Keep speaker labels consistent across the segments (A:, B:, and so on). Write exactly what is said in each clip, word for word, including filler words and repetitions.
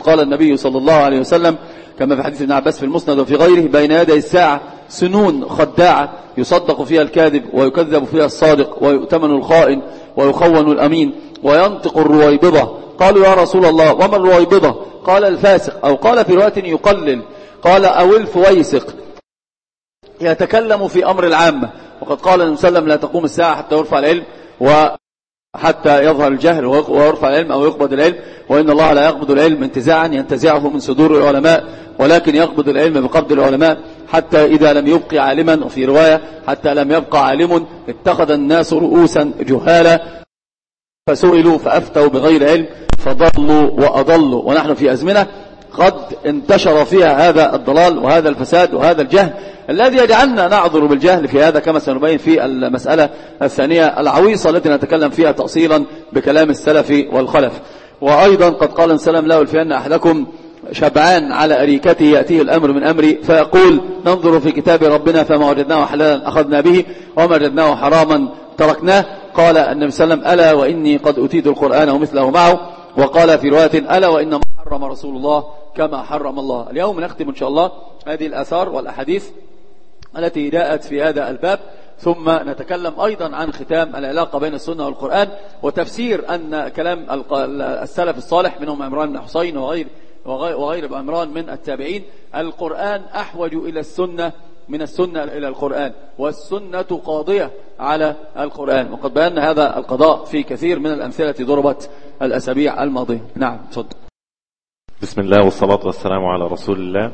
A: قال النبي صلى الله عليه وسلم كما في حديث ابن عباس في المسند وفي غيره: بين يدي الساعة سنون خداعة يصدق فيها الكاذب ويكذب فيها الصادق ويؤتمن الخائن ويخون الأمين وينطق الرويبضة. قالوا: يا رسول الله وما الرويبضة؟ قال: الفاسق، أو قال في رواية يقلل، قال: أو الفويسق، يتكلم في أمر العامة. وقد قال النبي صلى الله عليه وسلم: لا تقوم الساعة حتى يرفع العلم وحتى يظهر الجهل ويرفع العلم أو يقبض العلم، وإن الله لا يقبض العلم انتزاعا ينتزعه من صدور العلماء، ولكن يقبض العلم بقبض العلماء، حتى إذا لم يبقي عالما، وفي رواية حتى لم يبقى عالم اتخذ الناس رؤوسا جهالا فسئلوا فأفتوا بغير علم فضلوا وأضلوا. ونحن في أزمنة قد انتشر فيها هذا الضلال وهذا الفساد وهذا الجهل الذي يجعلنا نعذر بالجهل في هذا، كما سنبين في المسألة الثانية العويصة التي نتكلم فيها تأصيلا بكلام السلف والخلف. وأيضا قد قال السلام: لا يلفين أحدكم شبعان على أريكته يأتيه الأمر من أمري فيقول: ننظر في كتاب ربنا فما وجدناه حلالا أخذنا به وما وجدناه حراما تركناه. قال النبي صلى الله عليه وسلم: ألا وإني قد أتيت القرآن ومثله معه. وقال في رواية: ألا وإنما حرم رسول الله كما حرم الله. اليوم نختم إن شاء الله هذه الآثار والأحاديث التي جاءت في هذا الباب، ثم نتكلم أيضا عن ختام العلاقة بين السنة والقرآن، وتفسير أن كلام السلف الصالح منهم عمران بن حسين وغير وغير عمران من التابعين: القرآن أحوج إلى السنة من السنة إلى القرآن، والسنة قاضية على القرآن. وقد بينا هذا القضاء في كثير من الأمثلة التي ضربت الأسابيع الماضية. نعم، تفضل.
B: بسم الله والصلاة والسلام على رسول الله،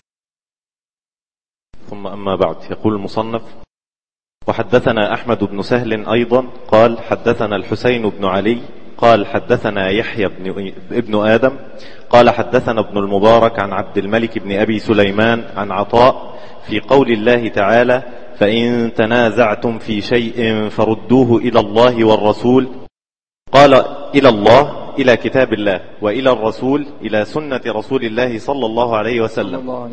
B: ثم أما بعد. يقول المصنف: وحدثنا أحمد بن سهل أيضا قال: حدثنا الحسين بن علي قال: حدثنا يحيى بن ابن آدم قال: حدثنا ابن المبارك عن عبد الملك بن أبي سليمان عن عطاء في قول الله تعالى: فإن تنازعتم في شيء فردوه إلى الله والرسول. قال: إلى الله إلى كتاب الله، وإلى الرسول إلى سنة رسول الله صلى الله عليه وسلم.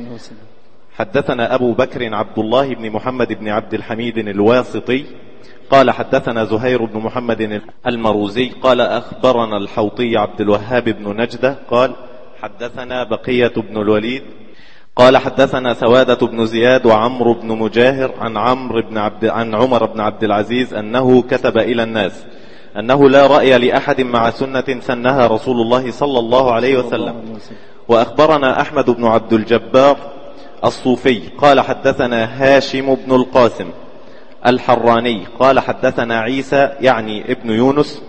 B: حدثنا أبو بكر عبد الله بن محمد بن عبد الحميد الواسطي قال: حدثنا زهير بن محمد المروزي قال: أخبرنا الحوطي عبد الوهاب بن نجدة قال: حدثنا بقية بن الوليد قال: حدثنا سوادة بن زياد وعمرو بن مجاهر عن عمرو بن عبد عن عمر بن عبد العزيز أنه كتب إلى الناس أنه لا رأي لأحد مع سنة سنها رسول الله صلى الله عليه وسلم. وأخبرنا أحمد بن عبد الجبار الصوفي قال: حدثنا هاشم بن القاسم الحراني قال: حدثنا عيسى يعني ابن يونس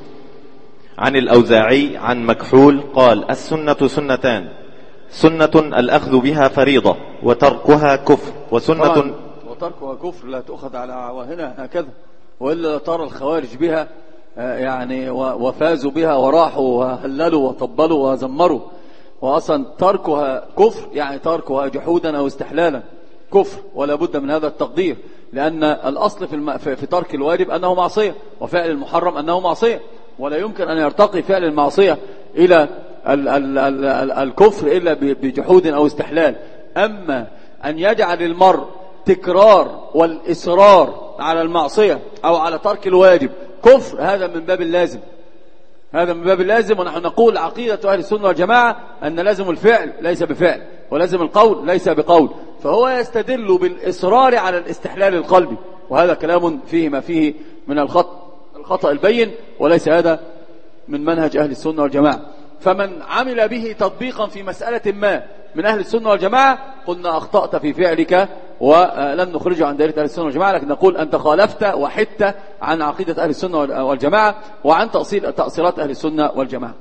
B: عن الأوزاعي عن مكحول قال: السنة سنتان: سنة الأخذ بها فريضة وتركها كفر، وسنة
A: وتركها كفر لا تؤخذ على عواهنها هكذا، وإلا ترى الخوارج بها يعني وفازوا بها وراحوا وهللوا وطبلوا وزمروا. وأصلا تركها كفر يعني تركها جحودا أو استحلالا كفر، ولا بد من هذا التقدير، لأن الأصل في, الم... في ترك الواجب أنه معصية، وفعل المحرم أنه معصية، ولا يمكن أن يرتقي فعل المعصية إلى ال... ال... ال... ال... الكفر إلا بجحود أو استحلال. أما أن يجعل المرء تكرار والإصرار على المعصية أو على ترك الواجب كفر، هذا من باب اللازم، هذا من باب اللازم. ونحن نقول عقيدة أهل السنة والجماعة أن لازم الفعل ليس بفعل، ولازم القول ليس بقول، فهو يستدل بالإصرار على الاستحلال القلبي، وهذا كلام فيه ما فيه من الخطأ الخطأ البين، وليس هذا من منهج أهل السنة والجماعة. فمن عمل به تطبيقا في مسألة ما من أهل السنة والجماعة قلنا أخطأت في فعلك ولن نخرجه عن دائرة أهل السنة والجماعة، لكن نقول أنت خالفت وحدت عن عقيدة أهل السنة والجماعة وعن تأصيل تأصيلات أهل السنة والجماعة.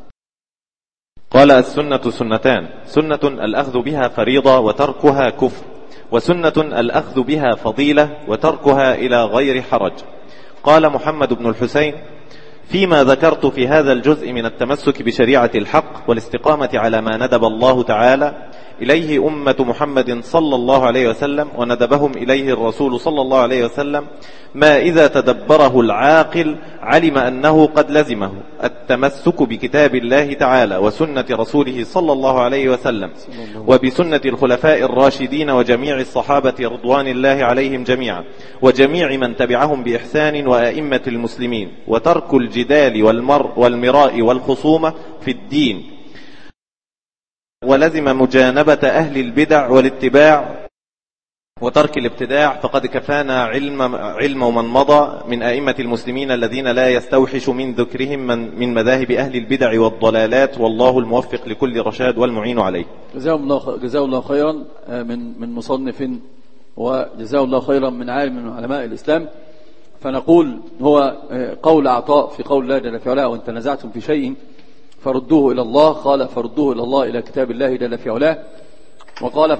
B: قال: السنة سنتان: سنة الأخذ بها فريضة وتركها كفر، وسنة الأخذ بها فضيلة وتركها إلى غير حرج. قال محمد بن الحسين: فيما ذكرت في هذا الجزء من التمسك بشريعة الحق والاستقامة على ما ندب الله تعالى إليه أمة محمد صلى الله عليه وسلم وندبهم إليه الرسول صلى الله عليه وسلم، ما إذا تدبره العاقل علم أنه قد لزمه التمسك بكتاب الله تعالى وسنة رسوله صلى الله عليه وسلم وبسنة الخلفاء الراشدين وجميع الصحابة رضوان الله عليهم جميعا وجميع من تبعهم بإحسان وأئمة المسلمين، وترك الجدال والمر والمراء والخصومة في الدين ولزم مجانبة أهل البدع والاتباع وترك الابتداع، فقد كفانا علم, علم من مضى من أئمة المسلمين الذين لا يستوحش من ذكرهم من, من مذاهب أهل البدع والضلالات، والله الموفق لكل رشاد والمعين عليه.
A: جزاه الله, جزاه الله خيرا من, من مصنف، وجزاه الله خيرا من عالم من علماء الإسلام. فنقول هو قول عطاء في قول الله جل في علاه: وإن تنازعتم في شيء فردوه إلى الله، قال فردوه إلى الله إلى كتاب الله جل في علاه، وقال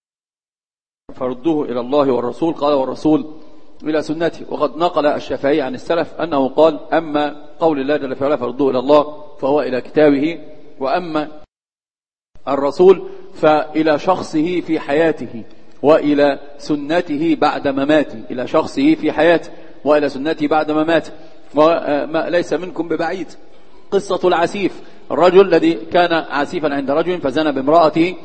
A: فردوه إلى الله والرسول، قال والرسول إلى سنته. وقد نقل الشافعي عن السلف أنه قال: أما قول الله جل في علاه فردوه إلى الله فهو إلى كتابه، وأما الرسول فإلى شخصه في حياته وإلى سنته بعد مماته، إلى شخصه في حياته وإلى سنته بعد مماته. وليس منكم ببعيد قصة العسيف، الرجل الذي كان عسيفا عند رجل فزنى بامرأته،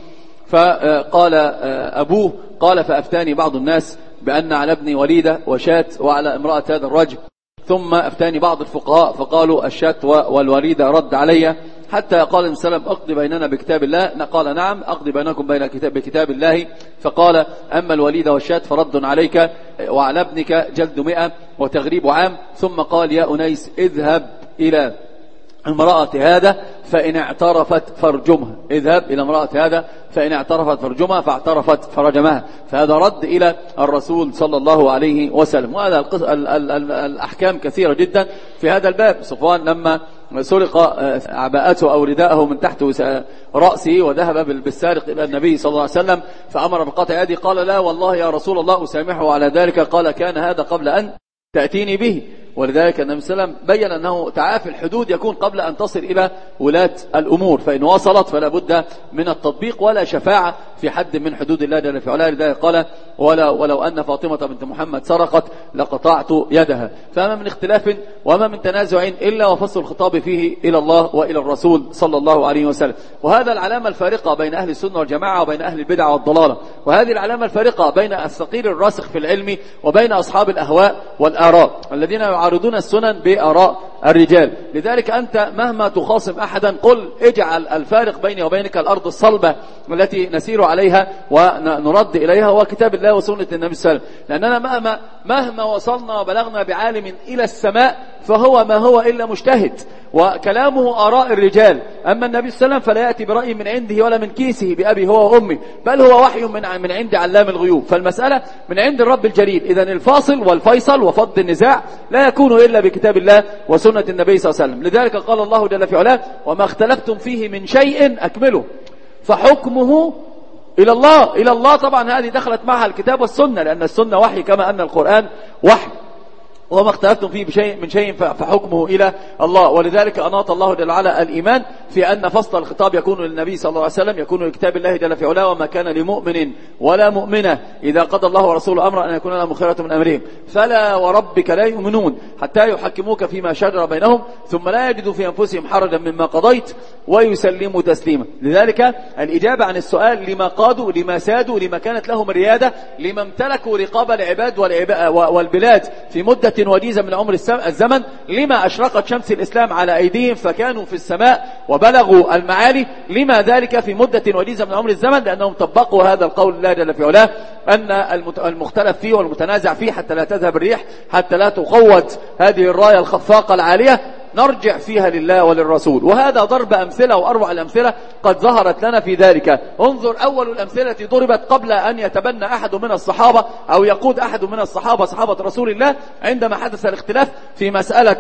A: فقال أبوه قال فأفتاني بعض الناس بأن على ابني وليدة وشاة وعلى امرأة هذا الرجل، ثم أفتاني بعض الفقهاء فقالوا الشاة والوليدة رد علي، حتى قال السلام أقضي بيننا بكتاب الله، قال نعم أقضي بينكم بين كتاب بكتاب الله، فقال أما الوليدة والشاة فرد عليك، وعلى ابنك جلد مئة وتغريب عام. ثم قال يا أنيس اذهب إلى امرأة هذا فإن اعترفت فرجمها، اذهب إلى امرأة هذا فإن اعترفت فرجمها، فاعترفت فرجمها. فهذا رد إلى الرسول صلى الله عليه وسلم. وهذا الأحكام كثيرة جدا في هذا الباب. صفوان لما سرق عباءته أو رداءه من تحت رأسه وذهب بالسارق إلى النبي صلى الله عليه وسلم فأمر بقطع يده، قال لا والله يا رسول الله أسامحه على ذلك، قال كان هذا قبل أن تأتيني به. ولذلك النبي صلى الله عليه وسلم بين أنه تعافي الحدود يكون قبل أن تصل إلى ولاة الأمور، فإن وصلت فلا بد من التطبيق ولا شفاعة في حد من حدود الله جل في علاه. لذلك قال ولا ولو أن فاطمة بنت محمد سرقت لقطعت يدها. فما من اختلاف وما من تنازع إلا وفصل الخطاب فيه إلى الله وإلى الرسول صلى الله عليه وسلم. وهذا العلامة الفارقة بين أهل السنة والجماعة وبين أهل البدع والضلالة، وهذه العلامة الفارقة بين الثقيل الراسخ في العلم وبين أصحاب الأهواء والآراء الذين يعارضون السنن بآراء الرجال. لذلك أنت مهما تخاصم أحدا قل اجعل الفارق بيني وبينك الأرض الصلبة التي نسير عليها ونرد إليها هو كتاب الله وسنة النبي صلى الله عليه وسلم. لأننا مهما, مهما وصلنا وبلغنا بعالم إلى السماء فهو ما هو إلا مجتهد وكلامه آراء الرجال. أما النبي صلى الله عليه وسلم فلا يأتي برأي من عنده ولا من كيسه بأبي هو وأمي، بل هو وحي من من عند علام الغيوب. فالمسألة من عند الرب الجليل. إذن الفاصل والفيصل وفض النزاع لا يكون إلا بكتاب الله وسنة النبي صلى الله عليه وسلم. لذلك قال الله جل في علاه وما اختلفتم فيه من شيء أكمله فحكمه إلى الله. إلى الله طبعا هذه دخلت معها الكتاب والسنة، لأن السنة وحي كما أن القرآن وحي. وما اختلفتم فيه بشيء من شيء فحكمه إلى الله. ولذلك أناط الله جل وعلا الإيمان في أن فصل الخطاب يكون للنبي صلى الله عليه وسلم، يكون لكتاب الله جل في علاه. وما كان لمؤمن ولا مؤمنة إذا قضى الله ورسوله أمرا أن يكون لهم خيرة من أمرهم فلا وربك لا يؤمنون حتى يحكموك فيما شجر بينهم ثم لا يجدوا في أنفسهم حرجا مما قضيت ويسلموا تسليما. لذلك الإجابة عن السؤال لما قادوا لما سادوا لما كانت لهم الريادة لما امتلكوا رقاب العباد والبلاد في مدة وجيزة من عمر الزمن، لما أشرقت شمس الإسلام على أيديهم فكانوا في السماء وبلغوا المعالي، لما ذلك في مدة وجيزة من عمر الزمن لأنهم طبقوا هذا القول الله جل في علاه أن المختلف فيه والمتنازع فيه حتى لا تذهب الريح، حتى لا تقوض هذه الراية الخفاقة العالية، نرجع فيها لله وللرسول. وهذا ضرب أمثلة وأروع الأمثلة قد ظهرت لنا في ذلك. انظر أول الأمثلة التي ضربت قبل أن يتبنى أحد من الصحابة أو يقود أحد من الصحابة صحابة رسول الله عندما حدث الاختلاف في مسألة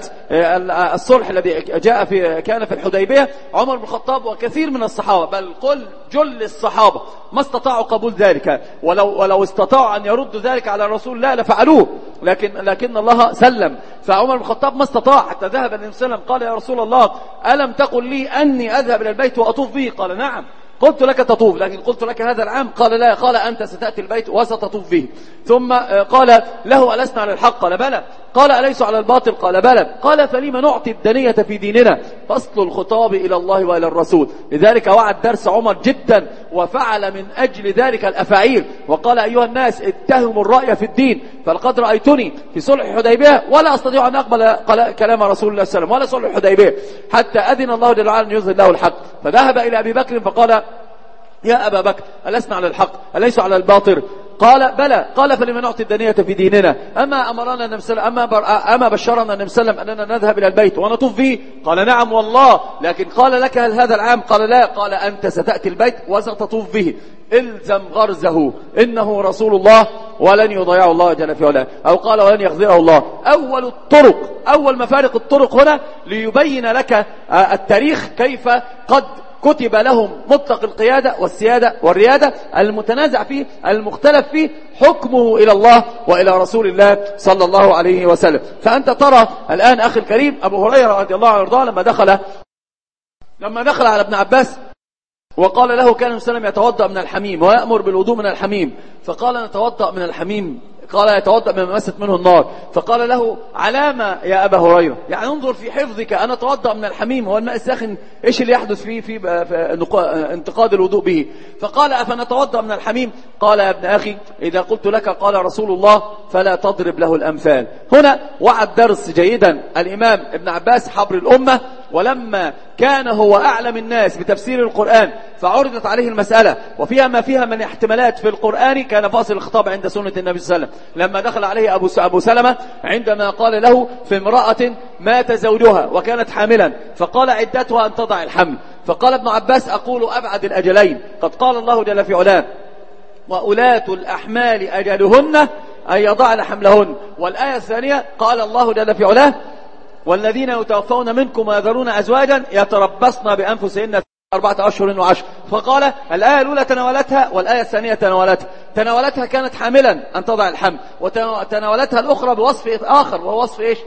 A: الصلح الذي جاء في كان في الحديبية. عمر بن الخطاب وكثير من الصحابة بل قل جل الصحابة ما استطاعوا قبول ذلك، ولو ولو استطاعوا أن يردوا ذلك على رسول الله لفعلوه، لكن لكن الله سلم. فعمر بن الخطاب ما استطاع حتى ذهب النبي صلى الله عليه وسلم قال يا رسول الله ألم تقل لي أني أذهب إلى البيت وأطوف به؟ قال نعم قلت لك تطوف لكن قلت لك هذا العام. قال لا، قال أنت ستأتي البيت وستطوف به. ثم قال له ألسنا على الحق؟ قال بلى. قال أليس على الباطل؟ قال بلى. قال فلما نعطي الدنية في ديننا؟ فصل الخطاب إلى الله وإلى الرسول. لذلك وعد درس عمر جدا وفعل من أجل ذلك الأفاعيل وقال أيها الناس اتهموا الرأي في الدين فلقد رأيتني في صلح الحديبية ولا أستطيع أن أقبل كلام رسول الله صلى الله عليه وسلم ولا صلح الحديبية حتى أذن الله جل وعلا أن يظهر له الحق. فذهب إلى أبي بكر فقال يا أبا بكر ألسنا على الحق أليس على الباطل؟ قال بلى. قال فلما نعطي الدنية في ديننا؟ أما أمرنا النبي صلى الله عليه وسلم أما, أما بشرنا النبي صلى الله عليه وسلم أننا نذهب إلى البيت ونطوف فيه؟ قال نعم والله. لكن قال لك هل هذا العام؟ قال لا. قال أنت ستأتي البيت وستطوف به، إلزم غرزه، إنه رسول الله ولن يضيعه الله جل في علاه، أو قال ولن يخذله الله. أول الطرق، أول مفارق الطرق هنا ليبين لك التاريخ كيف قد كتب لهم مطلق القيادة والسيادة والريادة المتنازع فيه المختلف فيه حكمه إلى الله وإلى رسول الله صلى الله عليه وسلم. فأنت ترى الآن أخي الكريم أبو هريرة رضي الله عنه وارضاه لما دخل لما دخل على ابن عباس وقال له كان النبي صلى الله عليه وسلم يتوضأ من الحميم ويأمر بالوضوء من الحميم، فقال نتوضأ من الحميم، قال يتوضأ مما مست منه النار. فقال له علامة يا أبا هريرة، يعني انظر في حفظك، أنا أتوضأ من الحميم، هو الماء الساخن إيش اللي يحدث فيه في انتقاد الوضوء به؟ فقال أفنتوضأ من الحميم؟ قال يا ابن أخي إذا قلت لك قال رسول الله فلا تضرب له الأمثال. هنا وعد درس جيدا الإمام ابن عباس حبر الأمة، ولما كان هو أعلم الناس بتفسير القرآن فعرضت عليه المسألة وفيها ما فيها من احتمالات في القرآن، كان فاصل الخطاب عند سنة النبي صلى الله عليه وسلم لما دخل عليه أبو أبو سلمة عندما قال له في امرأة مات زوجها وكانت حاملا فقال عدتها أن تضع الحمل، فقال ابن عباس أقول أبعد الأجلين، قد قال الله جل في علاه وأولاة الأحمال أجلهن أن يضعن حملهن، والآية الثانية قال الله جل في علاه والذين يتوفون منكم ويذرون أزواجا يتربصن بأنفسهن أربعة أشهر وعشر. فقال الآية الأولى تناولتها والآية الثانية تناولتها. تناولتها كانت حاملا أن تضع الحمل، وتناولتها الأخرى بوصف آخر وهو وصف إيش؟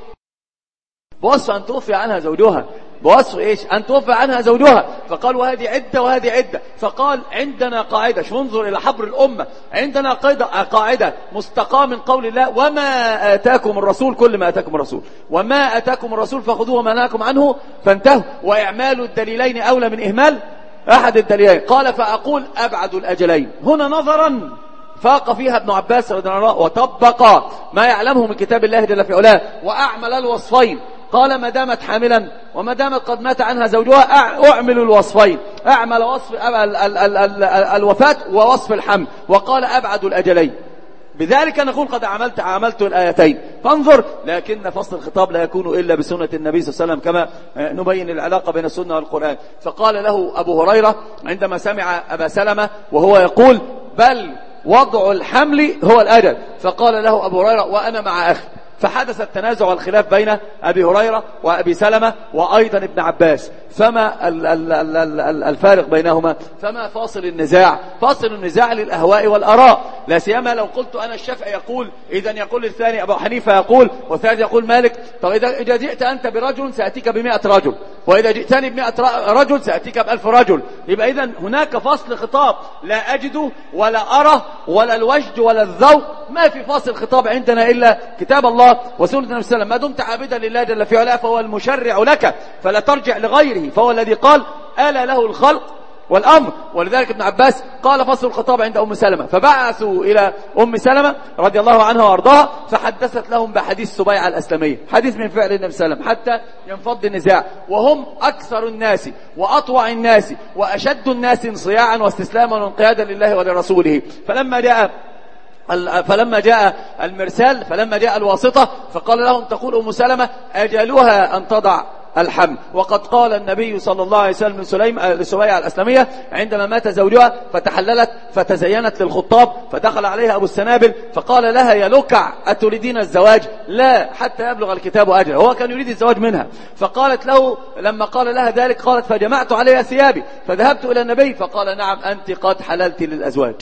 A: بوصف أن توفي عنها زوجها، بوصف إيش؟ أن توفي عنها زوجها. فقال وهذه عدة وهذه عدة. فقال عندنا قاعدة، شو انظر إلى حبر الأمة، عندنا قاعدة مستقاة من قول الله وما آتاكم الرسول، كل ما آتاكم الرسول، وما آتاكم الرسول فخذوه وما نهاكم عنه فانتهوا، وإعمال الدليلين أولى من إهمال أحد الدليلين. قال فأقول أبعد الأجلين. هنا نظرا فاق فيها ابن عباس رضي الله عنه وطبق ما يعلمه من كتاب الله جل في علاه وأعمل الوصفين. قال ما دامت حاملا وما دامت قد مات عنها زوجها أعمل الوصفين، أعمل وصف ال ال ال ال الوفاة ووصف الحمل، وقال أبعد الأجلين. بذلك نقول قد عملت عملت الآيتين. فانظر، لكن فصل الخطاب لا يكون إلا بسنة النبي صلى الله عليه وسلم كما نبين العلاقة بين السنة والقرآن. فقال له أبو هريرة عندما سمع أبا سلمة وهو يقول بل وضع الحمل هو الأجل، فقال له أبو هريرة وأنا مع أخي. فحدث التنازع والخلاف بين أبي هريرة وأبي سلمة وأيضا ابن عباس. فما الفارق بينهما؟ فما فاصل النزاع؟ فاصل النزاع للأهواء والأراء، لا سيما لو قلت أنا الشافعي يقول إذا يقول الثاني أبو حنيفة يقول والثالث يقول مالك. طب إذا جئت أنت برجل سأتيك بمئة رجل، وإذا جئتني بمئة رجل سأتيك بألف رجل. يبقى إذن هناك فصل خطاب لا أجده ولا أرى ولا الوجد ولا الذوق، ما في فاصل خطاب عندنا إلا كتاب الله وسنة النبي صلى الله عليه وسلم. ما دمت عابدا لله جل في علاه فهو المشرع لك، فلا ترجع لغيره، فهو الذي قال ألا له الخلق والأمر. ولذلك ابن عباس قال فصل الخطاب عند أم سلمة، فبعثوا إلى أم سلمة رضي الله عنها وارضاها فحدثت لهم بحديث سبيعة الأسلمية، حديث من فعل النبي صلى الله عليه وسلم حتى ينفض النزاع، وهم أكثر الناس وأطوع الناس وأشد الناس انصياعا واستسلاما وانقيادا لله ولرسوله. فلما جاء فلما جاء المرسال فلما جاء الواسطة فقال لهم تقول أم سلمة أجلها أن تضع الحمل، وقد قال النبي صلى الله عليه وسلم لسبيعة الأسلمية عندما مات زوجها فتحللت فتزينت للخطاب، فدخل عليها أبو السنابل فقال لها يا لكع أتريدين الزواج؟ لا حتى يبلغ الكتاب أجله. هو كان يريد الزواج منها، فقالت له لما قال لها ذلك قالت فجمعت عليها ثيابي فذهبت إلى النبي فقال نعم أنت قد حللت للأزواج.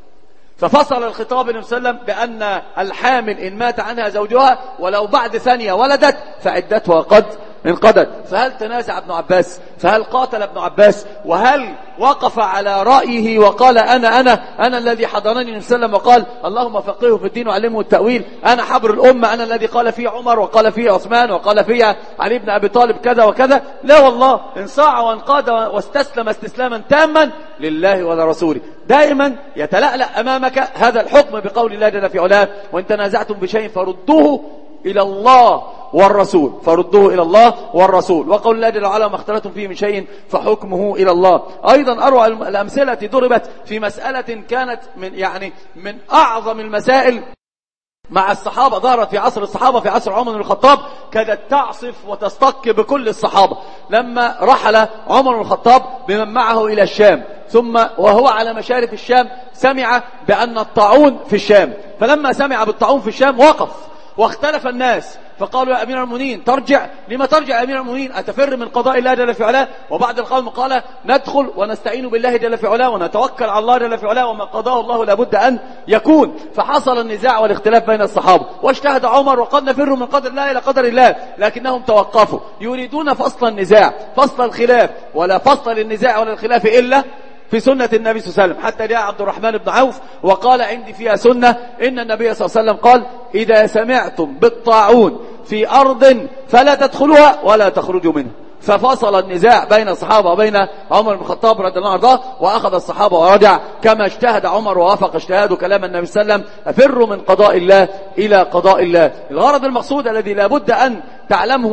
A: ففصل الخطاب النبي صلى الله عليه وسلم بأن الحامل إن مات عنها زوجها ولو بعد ثانية ولدت فعدتها قد انقضت. فهل تنازع ابن عباس؟ فهل قاتل ابن عباس؟ وهل وقف على رأيه وقال أنا أنا أنا الذي حضرني النبي صلى الله عليه وسلم وقال اللهم فقهه في الدين وعلمه التأويل، أنا حبر الأمة، أنا الذي قال فيه عمر وقال فيه عثمان وقال فيه علي بن أبي طالب كذا وكذا؟ لا والله، انصاع وانقاد واستسلم استسلاما تاما لله ولرسوله. دائما يتلألأ أمامك هذا الحكم بقول الله جل في علاه وإن تنازعتم بشيء فردوه إلى الله والرسول، فردوه إلى الله والرسول. وقول الله جل وعلا ما اختلفتم فيه من شيء فحكمه إلى الله. أيضا أروع الأمثلة ضربت في مسألة كانت من يعني من أعظم المسائل مع الصحابة، ظهرت في عصر الصحابة في عصر عمر بن الخطاب، كادت تعصف وتستق بكل الصحابة لما رحل عمر بن الخطاب بمن معه إلى الشام، ثم وهو على مشارف الشام سمع بأن الطاعون في الشام، فلما سمع بالطاعون في الشام وقف واختلف الناس، فقالوا يا أمير المؤمنين ترجع، لما ترجع يا أمير المؤمنين؟ أتفر من قضاء الله جل في علاه؟ وبعد القوم قال ندخل ونستعين بالله جل في علاه ونتوكل على الله جل في علاه، وما قضاه الله لابد أن يكون. فحصل النزاع والاختلاف بين الصحابة، واجتهد عمر وقد نفر من قدر الله إلى قدر الله، لكنهم توقفوا يريدون فصل النزاع، فصل الخلاف، ولا فصل للنزاع ولا الخلاف إلا في سنة النبي صلى الله عليه وسلم. حتى جاء عبد الرحمن بن عوف وقال عندي فيها سنة إن النبي صلى الله عليه وسلم قال إذا سمعتم بالطاعون في أرض فلا تدخلوها ولا تخرجوا منها. ففصل النزاع بين الصحابة وبين عمر بن الخطاب رضي الله عنه، وأخذ الصحابة ورجع كما اجتهد عمر ووافق اجتهاده كلام النبي صلى الله عليه وسلم أفروا من قضاء الله إلى قضاء الله. الغرض المقصود الذي لا بد أن تعلمه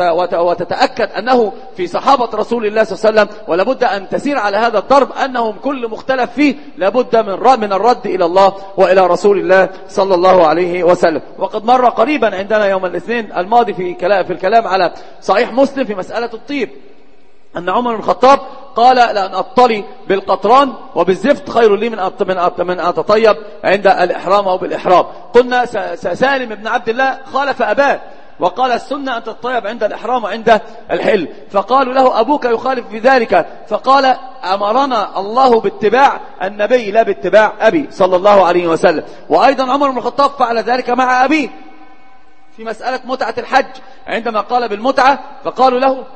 A: وتتأكد أنه في صحابة رسول الله صلى الله عليه وسلم، ولا بد أن تسير على هذا الضرب، أنهم كل مختلف فيه لا بد من من الرد إلى الله وإلى رسول الله صلى الله عليه وسلم. وقد مر قريبا عندنا يوم الاثنين الماضي في كلام في الكلام على صحيح مسلم في مسألة الطيب أن عمر بن الخطاب قال لأن أطلي بالقطران وبالزفت خير لي من من أتطيب عند الإحرام أو بالإحرام. قلنا سالم بن عبد الله خالف أباه وقال السنة أن تطيب عند الإحرام وعند الحل، فقالوا له أبوك يخالف في ذلك، فقال أمرنا الله باتباع النبي لا باتباع أبي صلى الله عليه وسلم. وأيضا عمر بن الخطاب فعل ذلك مع أبيه في مسألة متعة الحج، عندما قال بالمتعة فقالوا له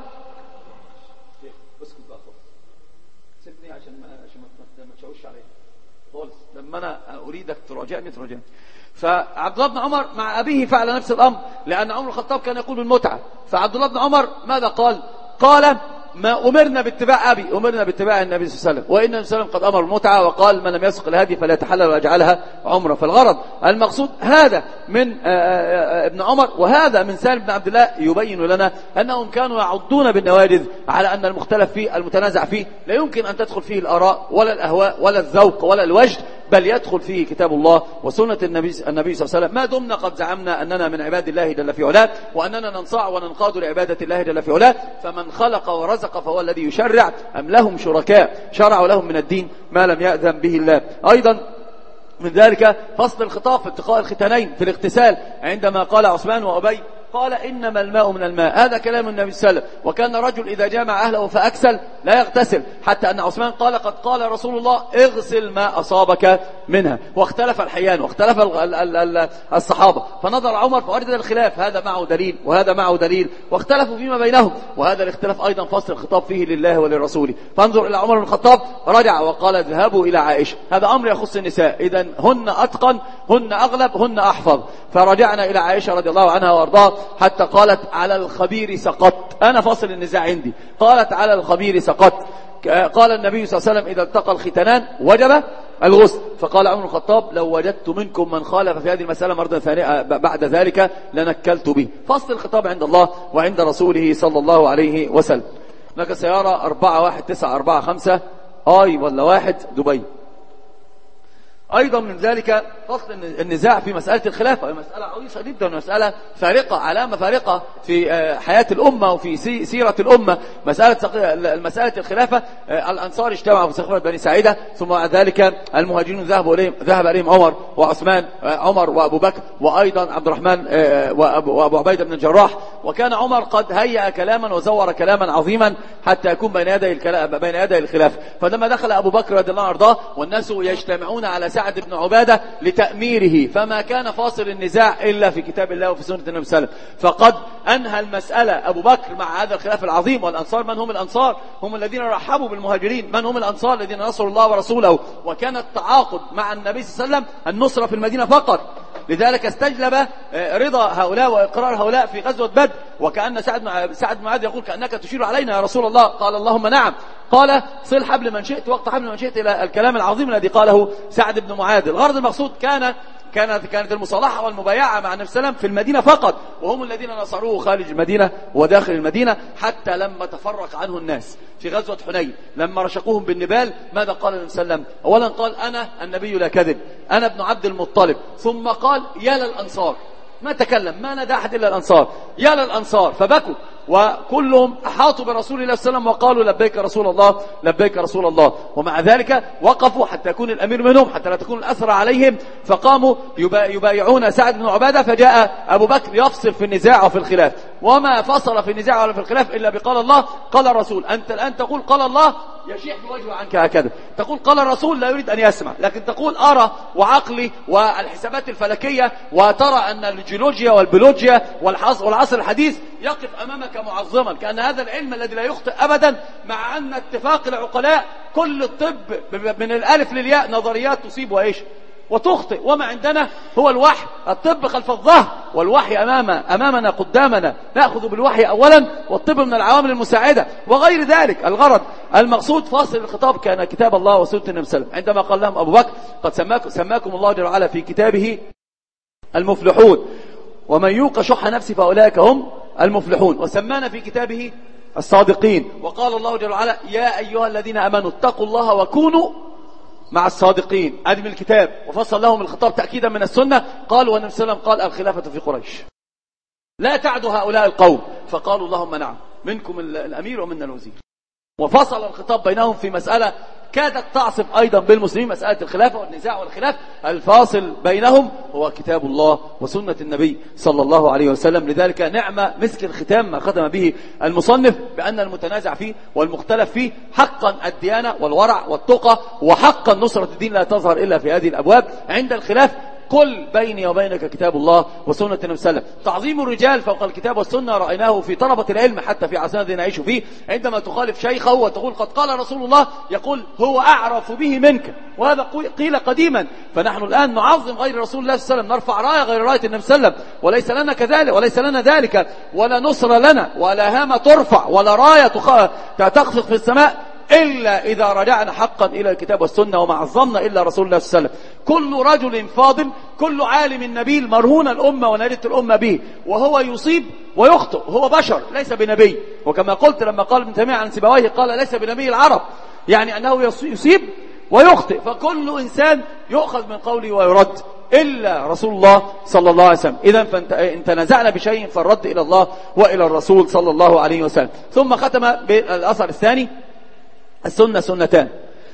A: سيبني عشان ما تشوش عليه خالص، لما أنا أريدك تراجعني تراجعني. فعبد الله بن عمر مع أبيه فعل نفس الأمر، لأن عمر الخطاب كان يقول بالمتعة. فعبد الله بن عمر ماذا قال؟ قال ما أمرنا باتباع أبي، أمرنا باتباع النبي صلى الله عليه وسلم، وإن النبي صلى الله عليه وسلم قد أمر المتعة وقال من لم يسق الهدي فلا يتحلل ويجعلها عمره. فالغرض المقصود هذا من ابن عمر وهذا من سالم بن عبد الله يبين لنا أنهم كانوا يعضون بالنواجذ على أن المختلف فيه المتنازع فيه لا يمكن أن تدخل فيه الآراء ولا الأهواء ولا الذوق ولا الوجد، بل يدخل فيه كتاب الله وسنة النبي النبي صلى الله عليه وسلم، ما دمنا قد زعمنا أننا من عباد الله جل في علاه وأننا ننصاع وننقاد لعبادة الله جل في علاه. فمن خلق ورزق فهو الذي يشرع، أم لهم شركاء شرعوا لهم من الدين ما لم يأذن به الله. أيضا من ذلك فصل الخطاب في اتقاء الختانين في الاغتسال، عندما قال عثمان وأبي قال إنما الماء من الماء، هذا كلام النبي صلى الله عليه وسلم. وكان رجل إذا جامع أهله فأكسل لا يغتسل، حتى أن عثمان قال قد قال رسول الله اغسل ما أصابك منها. واختلف الحيان واختلف الصحابة، فنظر عمر فوجد الخلاف، هذا معه دليل وهذا معه دليل، واختلفوا فيما بينهم، وهذا الاختلاف أيضا فصل الخطاب فيه لله وللرسول. فانظر إلى عمر بن الخطاب رجع وقال اذهبوا إلى عائشة، هذا أمر يخص النساء، إذن هن أتقن هن أغلب هن أحفظ. فرجعنا إلى عائشة رضي الله عنها وارضاها حتى قالت على الخبير سقطت، أنا فاصل النزاع عندي، قالت على الخبير سقطت. قال النبي صلى الله عليه وسلم إذا التقى الختانان وجب الغسل. فقال عمر الخطاب لو وجدت منكم من خالف في هذه المسألة مرة ثانية بعد ذلك لنكلت به. فصل الخطاب عند الله وعند رسوله صلى الله عليه وسلم. هناك سيارة أربعة واحد تسعة أربعة خمسة آي ولا واحد دبي. أيضا من ذلك فصل النزاع في مسألة الخلافة، مسألة عويصة جدا، مسألة فارقة، علامة فارقة في حياة الأمة وفي سيرة الأمة. مسألة مسألة الخلافة، الأنصار اجتمعوا في سقيفة بني ساعدة، ثم بعد ذلك المهاجرون ذهبوا إليهم ذهب إليهم عمر وعثمان، عمر وأبو بكر وأيضا عبد الرحمن وأبو عبيدة بن الجراح. وكان عمر قد هيأ كلاما وزور كلاما عظيما حتى يكون بين يدي بين يدي الخلافة. فلما دخل أبو بكر رضي الله عنه وارضاه والناس يجتمعون على سعد بن عبادة لتأميره، فما كان فاصل النزاع إلا في كتاب الله وفي سنة النبي صلى الله عليه وسلم. فقد أنهى المسألة أبو بكر مع هذا الخلاف العظيم. والأنصار من هم الأنصار؟ هم الذين رحبوا بالمهاجرين. من هم الأنصار؟ الذين نصروا الله ورسوله. وكان التعاقد مع النبي صلى الله عليه وسلم النصرة في المدينة فقط، لذلك استجلب رضا هؤلاء وإقرار هؤلاء في غزوة بدر. وكأن سعد سعد بن معاذ يقول كأنك تشير علينا يا رسول الله، قال اللهم نعم. قال صل حبل من شئت وقت حبل من شئت، إلى الكلام العظيم الذي قاله سعد بن معاذ. الغرض المقصود كان كانت كانت المصالحة والمبايعة مع النبي صلى الله عليه وسلم في المدينة فقط، وهم الذين نصروه خارج المدينة وداخل المدينة، حتى لما تفرق عنه الناس في غزوة حنين لما رشقوهم بالنبال. ماذا قال النبي صلى الله عليه وسلم؟ أولا قال أنا النبي لا كذب، أنا ابن عبد المطلب، ثم قال يا للأنصار، ما تكلم، ما ندى أحد إلا الأنصار، يا للأنصار، فبكوا وكلهم أحاطوا برسول الله صلى الله عليه وسلم وقالوا لبيك رسول الله لبيك رسول الله. ومع ذلك وقفوا حتى يكون الأمير منهم، حتى لا تكون الأسرى عليهم، فقاموا يبايعون سعد بن عبادة. فجاء أبو بكر يفصل في النزاع وفي الخلاف، وما فصل في النزاع ولا في الخلاف إلا بقال الله قال الرسول. أنت الآن تقول قال الله يشيح بوجهه عنك هكذا، تقول قال الرسول لا يريد أن يسمع، لكن تقول أرى وعقلي والحسابات الفلكية، وترى أن الجيولوجيا والبيولوجيا والعصر الحديث يقف أمامك معظما، كأن هذا العلم الذي لا يخطئ أبدا، مع أن اتفاق العقلاء كل الطب من الألف للياء نظريات تصيب وإيش وتخطئ، وما عندنا هو الوحي، الطب خلف الظهر والوحي أمام أمامنا قدامنا، نأخذ بالوحي أولا والطب من العوامل المساعدة وغير ذلك. الغرض المقصود فاصل الخطاب كان كتاب الله وسنة النبي صلى الله عليه وسلم، عندما قال لهم أبو بكر قد سماكم, سماكم الله جل وعلا في كتابه المفلحون، ومن يوق شح نفسه فأولئك هم المفلحون، وسمانا في كتابه الصادقين، وقال الله جل وعلا يا أيها الذين آمنوا اتقوا الله وكونوا مع الصادقين. أدم الكتاب وفصل لهم الخطاب تأكيدا من السنة. قال والنبي صلى الله عليه وسلم قال الخلافة في قريش لا تعد هؤلاء القوم، فقالوا اللهم نعم، منكم الأمير ومنا الوزير. وفصل الخطاب بينهم في مسألة كادت تعصف أيضا بالمسلمين، مسألة الخلافة والنزاع والخلاف. الفاصل بينهم هو كتاب الله وسنة النبي صلى الله عليه وسلم. لذلك نعمة مسك الختام ما ختم به المصنف، بأن المتنازع فيه والمختلف فيه حقا الديانة والورع والتقى، وحقا نصرة الدين لا تظهر إلا في هذه الأبواب. عند الخلاف قل بيني وبينك كتاب الله وسنة النبي صلى الله عليه وسلم. تعظيم الرجال فوق الكتاب والسنة رأيناه في طلبة العلم حتى في عصرنا الذي نعيش فيه، عندما تخالف شيخه وتقول قد قال رسول الله، يقول هو أعرف به منك، وهذا قيل قديما. فنحن الآن نعظم غير رسول الله صلى الله عليه وسلم، نرفع راية غير راية النبي صلى الله عليه وسلم، وليس لنا كذلك وليس لنا ذلك، ولا نصر لنا ولا هامة ترفع ولا راية تخفق في السماء إلا إذا رجعنا حقا إلى الكتاب والسنة، وما عظمنا إلا رسول الله صلى الله عليه وسلم. كل رجل فاضل، كل عالم نبيل مرهون الأمة ونادت الأمة به، وهو يصيب ويخطئ، هو بشر ليس بنبي. وكما قلت لما قال ابن تيمية عن سيبويه قال ليس بنبي العرب، يعني أنه يصيب ويخطئ، فكل إنسان يؤخذ من قوله ويرد إلا رسول الله صلى الله عليه وسلم. إذن فإن تنازعنا بشيء فالرد إلى الله وإلى الرسول صلى الله عليه وسلم. ثم ختم بالأثر الثاني: السنة سنتان،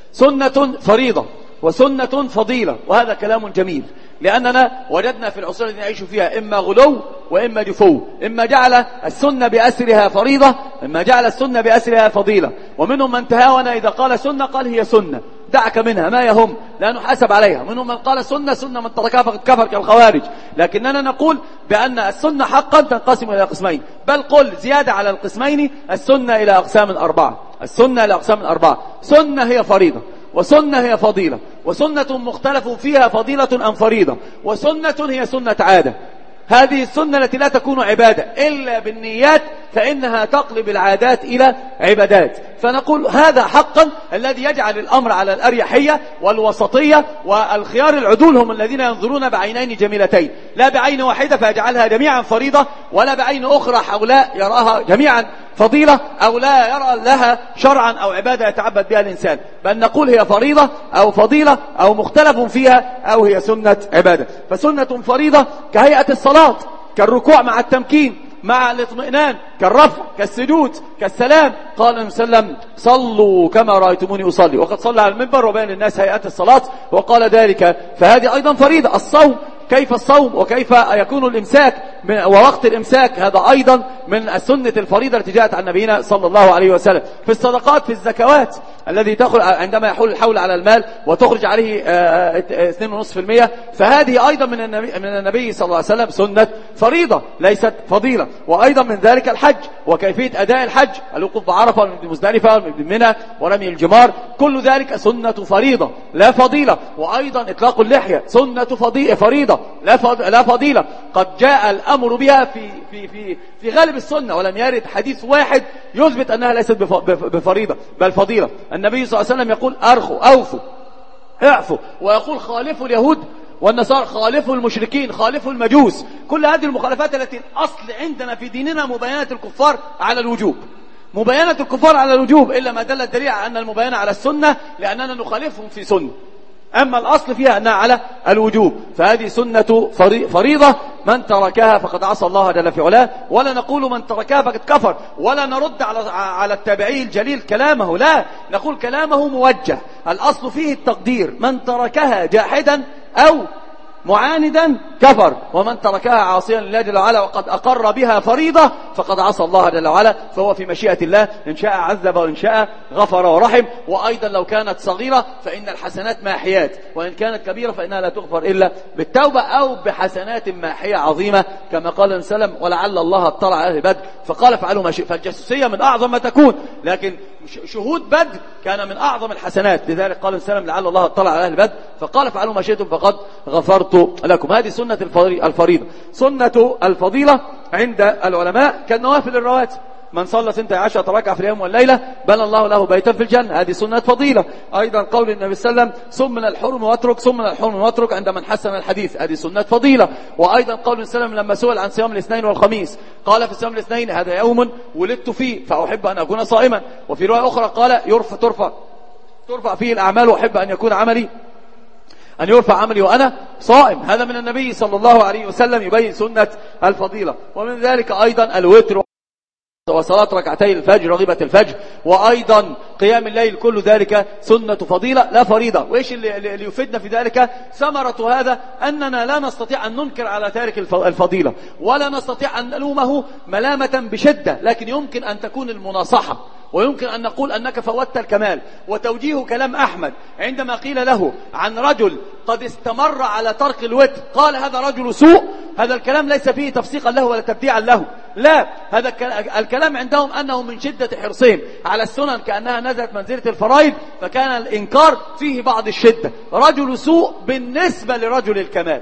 A: سنة فريضة وسنة فضيلة. وهذا كلام جميل، لأننا وجدنا في العصور التي نعيش فيها إما غلو وإما جفو، إما جعل السنة بأسرها فريضة، إما جعل السنة بأسرها فضيلة. ومنهم من تهاون إذا قال سنة قال هي سنة، دعك منها ما يهم لا نحاسب عليها. منهم من قال سنة سنة من تركها فقد كفر كالخوارج. لكننا نقول بأن السنة حقا تنقسم إلى قسمين، بل قل زيادة على القسمين، السنة إلى أقسام أربعة. السنة إلى أقسام أربعة: سنة هي فريضة، وسنة هي فضيلة، وسنة مختلف فيها فضيلة أم فريضة، وسنة هي سنة عادة. هذه السنة التي لا تكون عبادة إلا بالنيات، فإنها تقلب العادات إلى عبادات. فنقول هذا حقا الذي يجعل الأمر على الأريحية والوسطية، والخيار العدول هم الذين ينظرون بعينين جميلتين، لا بعين واحدة فيجعلها جميعا فريضة، ولا بعين أخرى حولاء يراها جميعا فضيلة، أو لا يرى لها شرعا أو عبادة يتعبد بها الإنسان، بل نقول هي فريضة أو فضيلة أو مختلف فيها أو هي سنة عبادة. فسنة فريضة كهيئة الصلاة، كالركوع مع التمكين مع الاطمئنان، كالرفع، كالسجود، كالسلام. قال النبي صلى الله عليه وسلم صلوا كما رأيتموني أصلي، وقد صلى على المنبر وبين الناس هيئات الصلاة وقال ذلك، فهذه أيضا فريضة. الصوم، كيف الصوم وكيف يكون الإمساك ووقت الإمساك، هذا أيضا من السنة الفريضة التي جاءت عن نبينا صلى الله عليه وسلم. في الصدقات، في الزكوات الذي تخرج عندما يحول الحول على المال وتخرج عليه اثنين ونصف في المية، فهذه أيضا من النبي, من النبي صلى الله عليه وسلم سنة فريضة ليست فضيلة. وأيضا من ذلك الحج وكيفية أداء الحج، الوقوف بعرفة والمقيم بمزدلفة والمقيم بمنى ورمي الجمار، كل ذلك سنة فريضة لا فضيلة. وأيضا إطلاق اللحية سنة فريضة لا فضيلة، قد جاء الأمر بها في في في في غالب السنة، ولم يرد حديث واحد يثبت أنها ليست بفريضة بل فضيلة. النبي صلى الله عليه وسلم يقول أرخوا، أوفوا، اعفوا، ويقول خالفوا اليهود والنصارى، خالفوا المشركين، خالفوا المجوس. كل هذه المخالفات التي الأصل عندنا في ديننا مباينة الكفار على الوجوب، مباينة الكفار على الوجوب، إلا ما دل الدليل على أن المباينة على السنة لأننا نخالفهم في سنة، أما الأصل فيها أنها على الوجوب. فهذه سنة فريضة، من تركها فقد عصى الله جل في علاه. ولا نقول من تركها فقد كفر، ولا نرد على على التابعي الجليل كلامه، لا، نقول كلامه موجه، الأصل فيه التقدير، من تركها جاحدا أو معاندا كفر، ومن تركها عاصيا لله جل وعلا وقد أقر بها فريضة فقد عصى الله جل وعلا، فهو في مشيئة الله، إن شاء عذب وإن شاء غفر ورحم. وأيضا لو كانت صغيرة فإن الحسنات ماحيات، وإن كانت كبيرة فإنها لا تغفر إلا بالتوبة أو بحسنات ماحية عظيمة، كما قال النبي صلى الله عليه وسلم: ولعل الله اطلع على أهل بدر فقال افعلوا ما شئتم. فالجاسوسية من أعظم ما تكون، لكن شهود بدر كان من أعظم الحسنات، لذلك قال النبي صلى الله عليه وسلم: لعل الله اطلع على أهل بدر فقال افعلوا ما شئتم فقد غفرت لكم. هذه سنة الفريضة. سنة الفضيلة عند العلماء كالنوافل الرواتب، من صلى ثنتي عشرة ركعة في اليوم والليلة بنى الله له بيتا في الجنة، هذه سنة فضيلة. أيضا قول النبي صلى الله عليه وسلم: صم من الحرم واترك، صم من الحرم واترك، عند من حسن الحديث، هذه سنة فضيلة. وأيضا قول النبي صلى الله عليه وسلم لما سئل عن صيام الاثنين والخميس قال: في صيام الاثنين هذا يوم ولدت فيه فأحب أن أكون صائما. وفي رواية أخرى قال: يرفع ترفع ترفع فيه الأعمال وأحب أن يكون عملي أن يرفع عملي وأنا صائم. هذا من النبي صلى الله عليه وسلم يبين سنة الفضيلة. ومن ذلك أيضا الوتر وصلاة ركعتي الفجر رغبة الفجر، وأيضا قيام الليل، كل ذلك سنة فضيلة لا فريضة. وإيش اللي, اللي يفيدنا في ذلك؟ ثمرة هذا أننا لا نستطيع أن ننكر على تارك الفضيلة، ولا نستطيع أن نلومه ملامة بشدة، لكن يمكن أن تكون المناصحة، ويمكن أن نقول أنك فوتت الكمال. وتوجيه كلام أحمد عندما قيل له عن رجل قد استمر على ترك الوتر قال: هذا رجل سوء، هذا الكلام ليس فيه تفسيقا له ولا تبديعا له، لا، هذا الكلام عندهم أنه من شدة حرصهم على السنن كأنها نزلت منزلة الفرائض، فكان الإنكار فيه بعض الشدة. رجل سوء بالنسبة لرجل الكمال،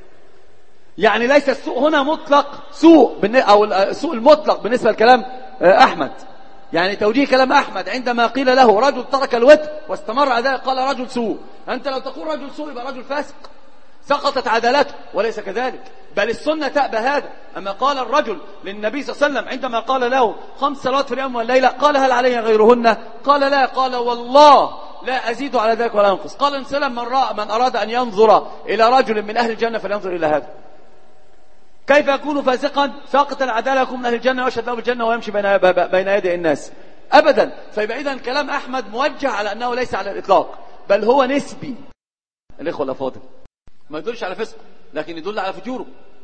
A: يعني ليس السوء هنا مطلق سوء أو السوء المطلق بالنسبة لكلام أحمد، يعني توجيه كلام أحمد عندما قيل له رجل ترك الوتر واستمر على ذلك قال رجل سوء. أنت لو تقول رجل سوء يبقى رجل فاسق، سقطت عدالته، وليس كذلك، بل السنة تأبى هذا. أما قال الرجل للنبي صلى الله عليه وسلم عندما قال له خمس صلوات في اليوم والليلة قال: هل علي غيرهن؟ قال: لا. قال: والله لا أزيد على ذلك ولا أنقص. قال النبي صلى الله عليه وسلم: من, رأى من أراد أن ينظر إلى رجل من أهل الجنة فلينظر إلى هذا. كيف يكون فاسقا ساقط العدالة يكون من أهل الجنة ويشهد له بالجنة ويمشي بين, بين يدي الناس؟ أبدا. فيبقى إذن كلام أحمد موجه على أنه ليس على الإطلاق، بل هو نسبي. الإخوة الأفاضل، ما يدلش على فسق لكن يدل على فجوره.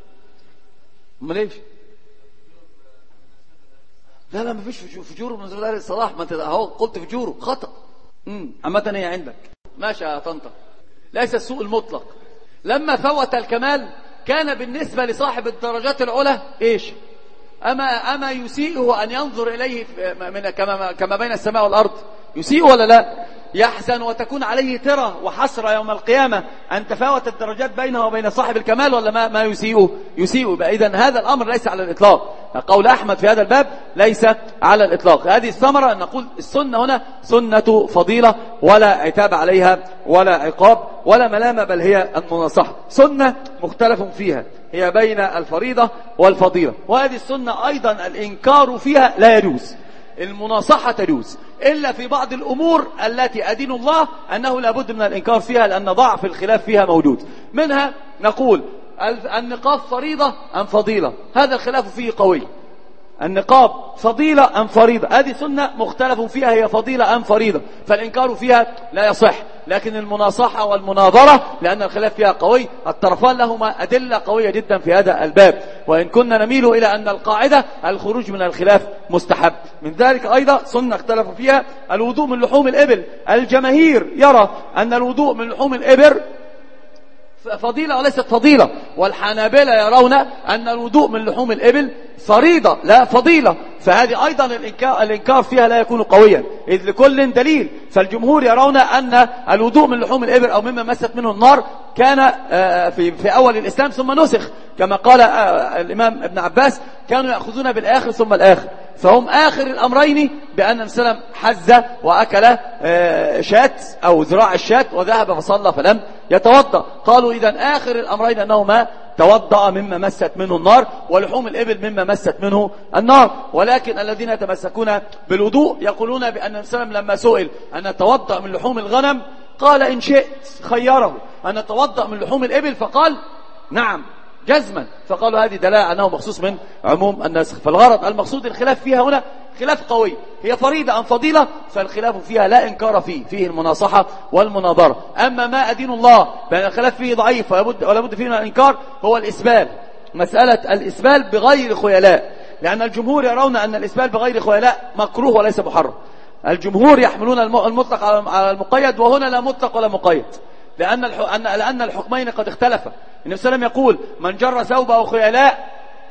A: ما ليش؟ لا لا ما فيش فجوره من زمان الصلاح، ما انت اهو قلت فجوره خطأ. امم عامة هي عندك ماشي يا طنطا، ليس السوء المطلق. لما فوت الكمال كان بالنسبة لصاحب الدرجات العلى ايش؟ أما أما يسيئه أن ينظر إليه من كما كما بين السماء والأرض؟ يسيئه ولا لا؟ يحزن وتكون عليه ترى وحسرة يوم القيامة أن تفاوت الدرجات بينه وبين صاحب الكمال، ولا ما ما يسيئه؟ يسيئه. إذن هذا الأمر ليس على الإطلاق، قول أحمد في هذا الباب ليس على الإطلاق. هذه الثمرة أن نقول السنة هنا سنة فضيلة، ولا عتاب عليها ولا عقاب ولا ملامة، بل هي المناصحة. سنة مختلف فيها، هي بين الفريضة والفضيلة. وهذه السنة أيضا الإنكار فيها لا يجوز، المناصحة تجوز، إلا في بعض الأمور التي أدين الله أنه لابد من الإنكار فيها، لأن ضعف الخلاف فيها موجود. منها نقول النقاب فريضة أم فضيلة، هذا الخلاف فيه قوي. النقاب فضيلة أم فريضة، هذه سنة مختلف فيها هي فضيلة أم فريضة، فالإنكار فيها لا يصح. لكن المناصحة والمناظرة لأن الخلاف فيها قوي، الطرفان لهما أدلة قوية جدا في هذا الباب، وإن كنا نميل إلى أن القاعدة الخروج من الخلاف مستحب. من ذلك أيضا سنة اختلف فيها الوضوء من لحوم الإبل. الجماهير يرى أن الوضوء من لحوم الإبل فضيلة وليست فضيلة، والحنابلة يرون أن الوضوء من لحوم الإبل فريضة لا فضيلة، فهذه أيضا الإنكار, الإنكار فيها لا يكون قويا، إذ لكل دليل. فالجمهور يرون أن الوضوء من لحوم الإبل أو مما مست منه النار كان في, في أول الإسلام ثم نسخ، كما قال الإمام ابن عباس كانوا يأخذون بالآخر ثم الآخر، فهم آخر الأمرين بأن السلام حز وأكل شات أو ذراع الشات وذهب فصلى فلم يتوضأ. قالوا إذن آخر الأمرين أنه ما توضأ مما مست منه النار، ولحوم الإبل مما مست منه النار. ولكن الذين يتمسكون بالوضوء يقولون بأن النبي صلى الله عليه وسلم لما سئل أن نتوضأ من لحوم الغنم قال إن شئت، خيره أن نتوضأ من لحوم الإبل فقال نعم جزما، فقالوا هذه دلالة أنه مخصوص من عموم النسخ. فالغرض المقصود الخلاف فيها هنا خلاف قوي، هي فريضة أم فضيلة، فالخلاف فيها لا إنكار فيه، فيه المناصحة والمناظرة. أما ما أدين الله بأن الخلاف فيه ضعيف ولا بد فيه من الإنكار هو الإسبال، مسألة الإسبال بغير خيلاء، لأن الجمهور يرون أن الإسبال بغير خيلاء مكروه وليس محرم. الجمهور يحملون المطلق على المقيد، وهنا لا مطلق ولا مقيد، لأن لأن الحكمين قد اختلفا. النبي صلى الله عليه وسلم يقول من جر ثوبه خيلاء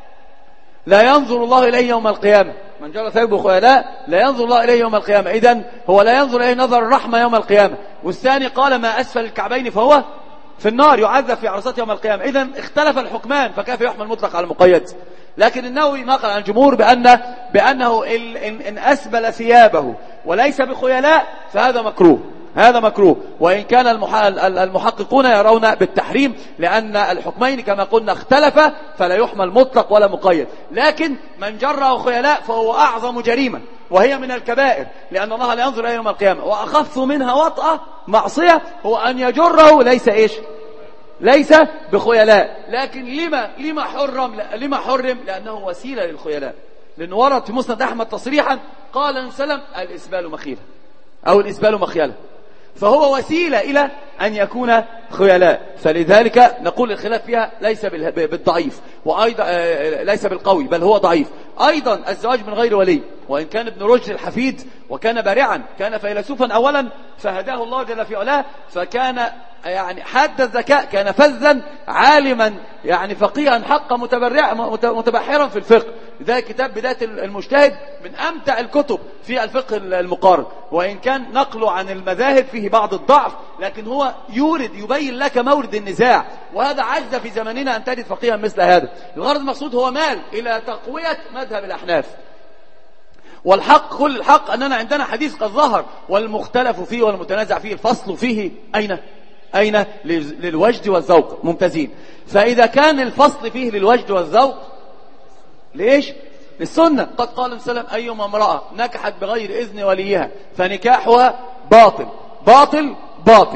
A: لا ينظر الله إليه يوم القيامة، من جر ثوبه خيلاء لا ينظر الله إليه يوم القيامة، إذن هو لا ينظر إليه نظر الرحمة يوم القيامة. والثاني قال ما أسفل الكعبين فهو في النار يعذب في عرصات يوم القيامة. إذن اختلف الحكمان، فكيف يحمل المطلق على المقيد؟ لكن النووي نقل عن الجمهور بأن بأنه إن, إن أسبل ثيابه وليس بخيلاء فهذا مكروه، هذا مكروه. وإن كان المحققون يرون بالتحريم، لأن الحكمين كما قلنا اختلفا فلا يحمل مطلق ولا مقيد. لكن من جره خيلاء فهو أعظم جريمة، وهي من الكبائر، لأن الله لا ينظر إليه يوم القيامة. وأخف منها وطأة معصية هو أن يجره ليس إيش ليس بخيلاء. لكن لما لما حرم لما حرم لأنه وسيلة للخيلاء، لأنه ورد في مسند أحمد تصريحا قال النبي صلى الله عليه وسلم الإسبال مخيلة أو الإسبال مخيلة، فهو وسيلة إلى أن يكون خيلاء. فلذلك نقول الخلاف فيها ليس بالضعيف، وأيضا ليس بالقوي، بل هو ضعيف. أيضا الزواج من غير ولي، وإن كان ابن رشد الحفيد وكان بارعا، كان فيلسوفا أولا فهداه الله جل في علاه، فكان يعني حاد الذكاء، كان فذا عالما يعني فقيها حق متبرع متبحرا في الفقه. لذلك كتاب بداية المجتهد من أمتع الكتب في الفقه المقارن، وإن كان نقله عن المذاهب فيه بعض الضعف، لكن هو يورد يبين لك مورد النزاع، وهذا عجز في زمننا أن تجد فقيها مثل هذا. الغرض المقصود هو مال إلى تقوية مذهب الأحناف. والحق كل الحق أننا عندنا حديث قد ظهر، والمختلف فيه والمتنازع فيه الفصل فيه أين أين للوجد والذوق، ممتازين. فإذا كان الفصل فيه للوجد والذوق ليش؟ للسنة. قد قال النبي صلى الله عليه وسلم أيما امرأة نكحت بغير إذن وليها فنكاحها باطل باطل باطل.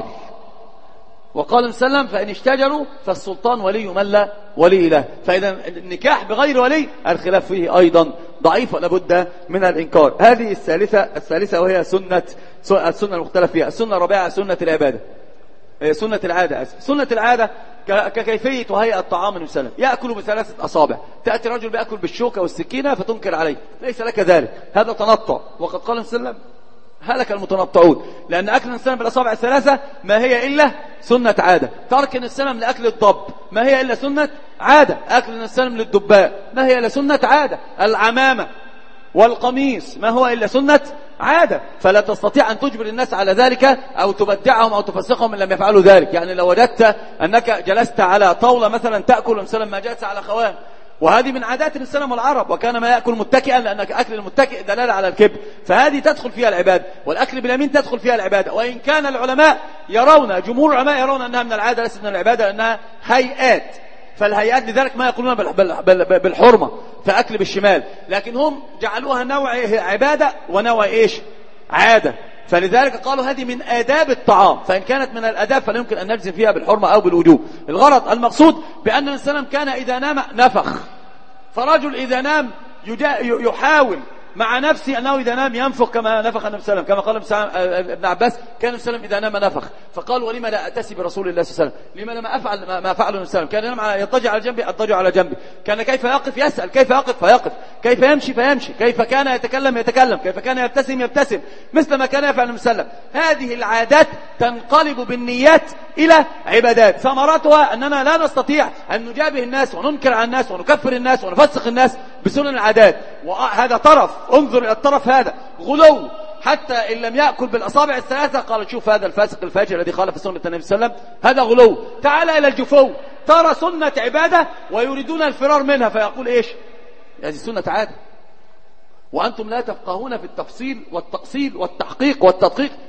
A: وقال النبي صلى الله عليه وسلم فإن اشتجروا فالسلطان ولي من لا ولي له. فإذا النكاح بغير ولي الخلاف فيه أيضا ضعيف ولا بد من الإنكار. هذه الثالثة الثالثة وهي سنة السنة المختلف فيها. السنة الرابعة سنة العبادة، سنة العادة أسف. سنة العادة ككيفية وهيئة الطعام النبي صلى الله عليه وسلم، يأكل بثلاثة أصابع. تأتي رجل بيأكل بالشوكة والسكينة فتنكر عليه، ليس لك ذلك، هذا تنطع. وقد قال النبي صلى الله عليه وسلم هلك المتنطعون، لأن أكل النبي صلى الله عليه وسلم بالأصابع الثلاثة ما هي إلا سنة عادة. ترك النبي صلى الله عليه وسلم لأكل الضب ما هي إلا سنة عادة. أكل النبي صلى الله عليه وسلم للدباء ما هي إلا سنة عادة. العمامة والقميص ما هو إلا سنة عادة. فلا تستطيع أن تجبر الناس على ذلك أو تبدعهم أو تفسقهم إن لم يفعلوا ذلك. يعني لو وجدت أنك جلست على طاولة مثلا تأكل النبي صلى الله عليه وسلم ما جلس على خوان، وهذه من عادات النبي صلى الله عليه وسلم والعرب، وكان ما يأكل متكئا، لأنك أكل المتكئ دلالة على الكبر، فهذه تدخل فيها العبادة. والأكل باليمين تدخل فيها العبادة. وإن كان العلماء يرون جمهور العلماء يرون أنها من العادة ليست من العبادة، لأنها هيئات. فالهيئات لذلك ما يقولون بالحرمة فأكل بالشمال، لكن هم جعلوها نوع عبادة ونوع إيش عادة. فلذلك قالوا هذه من آداب الطعام، فإن كانت من الآداب فلا يمكن أن نجزم فيها بالحرمة أو بالوجوب. الغرض المقصود بأن النبي صلى الله عليه وسلم كان إذا نام نفخ. فرجل إذا نام يحاول مع نفسه أنه إذا نام ينفخ كما نفخ النبي صلى الله عليه وسلم، كما قال ابن عباس كان النبي صلى الله عليه وسلم إذا نام نفخ. فقالوا ولما لا أتسي برسول الله صلى الله عليه وسلم، لما لما أفعل ما فعله النبي صلى الله عليه وسلم. كان ينام يضطجع على جنبي أضطجع على جنبي، كان كيف يقف يسأل، كيف يقف فيقف، كيف يمشي فيمشي، كيف كان يتكلم يتكلم، كيف كان يبتسم يبتسم، مثل ما كان يفعل النبي صلى الله عليه وسلم. هذه العادات تنقلب بالنيات إلى عبادات. ثمرتها أننا لا نستطيع أن نجابه الناس وننكر على الناس ونكفر الناس ونفسق الناس بسنن العادات. وهذا طرف، انظر إلى الطرف هذا غلو، حتى إن لم يأكل بالأصابع الثلاثة قال شوف هذا الفاسق الفاجر الذي خالف سنة النبي صلى الله عليه وسلم، هذا غلو. تعال إلى الجفو، ترى سنة عبادة ويريدون الفرار منها، فيقول إيش هذه سنة عادة، وأنتم لا تفقهون في التفصيل والتأصيل والتحقيق والتدقيق.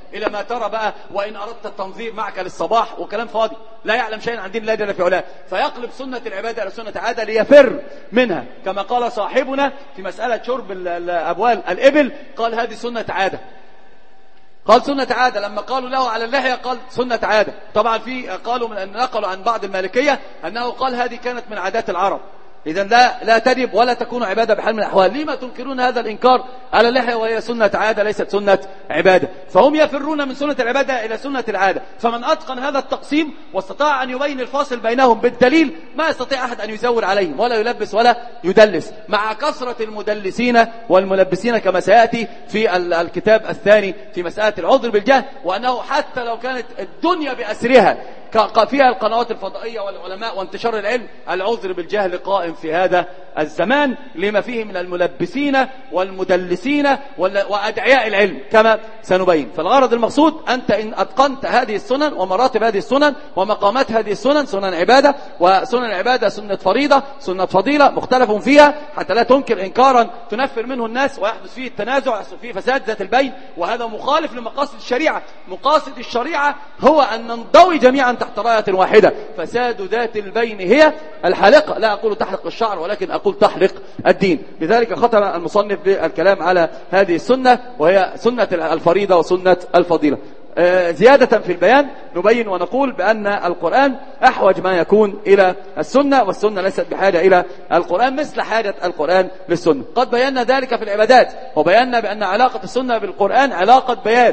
A: إلى ما ترى بقى وإن أردت التنظير معك للصباح وكلام فاضي لا يعلم شيئا عن دين الله جل في علاه، فيقلب سنة العبادة إلى سنة عادة ليفر منها، كما قال صاحبنا في مسألة شرب الأبوال الإبل، قال هذه سنة عادة، قال سنة عادة. لما قالوا له على اللحية قال سنة عادة. طبعا في قالوا من أن نقلوا عن بعض المالكية أنه قال هذه كانت من عادات العرب، إذا لا لا تجب ولا تكون عبادة بحال من الأحوال. لما تنكرون هذا الإنكار على اللحية وهي سنة عادة ليست سنة عبادة؟ فهم يفرون من سنة العبادة إلى سنة العادة. فمن أتقن هذا التقسيم واستطاع أن يبين الفاصل بينهم بالدليل ما يستطيع أحد أن يزور عليهم ولا يلبس ولا يدلس، مع كثرة المدلسين والملبسين كما سيأتي في الكتاب الثاني في مسألة العذر بالجهل، وأنه حتى لو كانت الدنيا بأسرها فيها القنوات الفضائية والعلماء وانتشار العلم، العذر بالجهل قائم في هذا الزمان لما فيه من الملبسين والمدلسين وأدعياء العلم كما سنبين. فالغرض المقصود أنت إن أتقنت هذه السنن ومراتب هذه السنن ومقامات هذه السنن، سنن عبادة وسنن العبادة سنة فريضة سنة فضيلة مختلف فيها، حتى لا تنكر إنكارا تنفر منه الناس ويحدث فيه التنازع ويحدث فيه فساد ذات البين، وهذا مخالف لمقاصد الشريعة. مقاصد الشريعة هو أن ننضوي جميعا تحت راية واحدة، فساد ذات البين هي الحلقة، لا أقول تحلق الشعر ولكن أقول تحلق الدين. لذلك ختم المصنف بالكلام على هذه السنة وهي سنة الفريضة وسنة الفضيلة. زيادة في البيان نبين ونقول بأن القرآن أحوج ما يكون إلى السنة، والسنة ليست بحاجة إلى القرآن مثل حاجة القرآن للسنة. قد بينا ذلك في العبادات، وبينا بأن علاقة السنة بالقرآن علاقة بيان،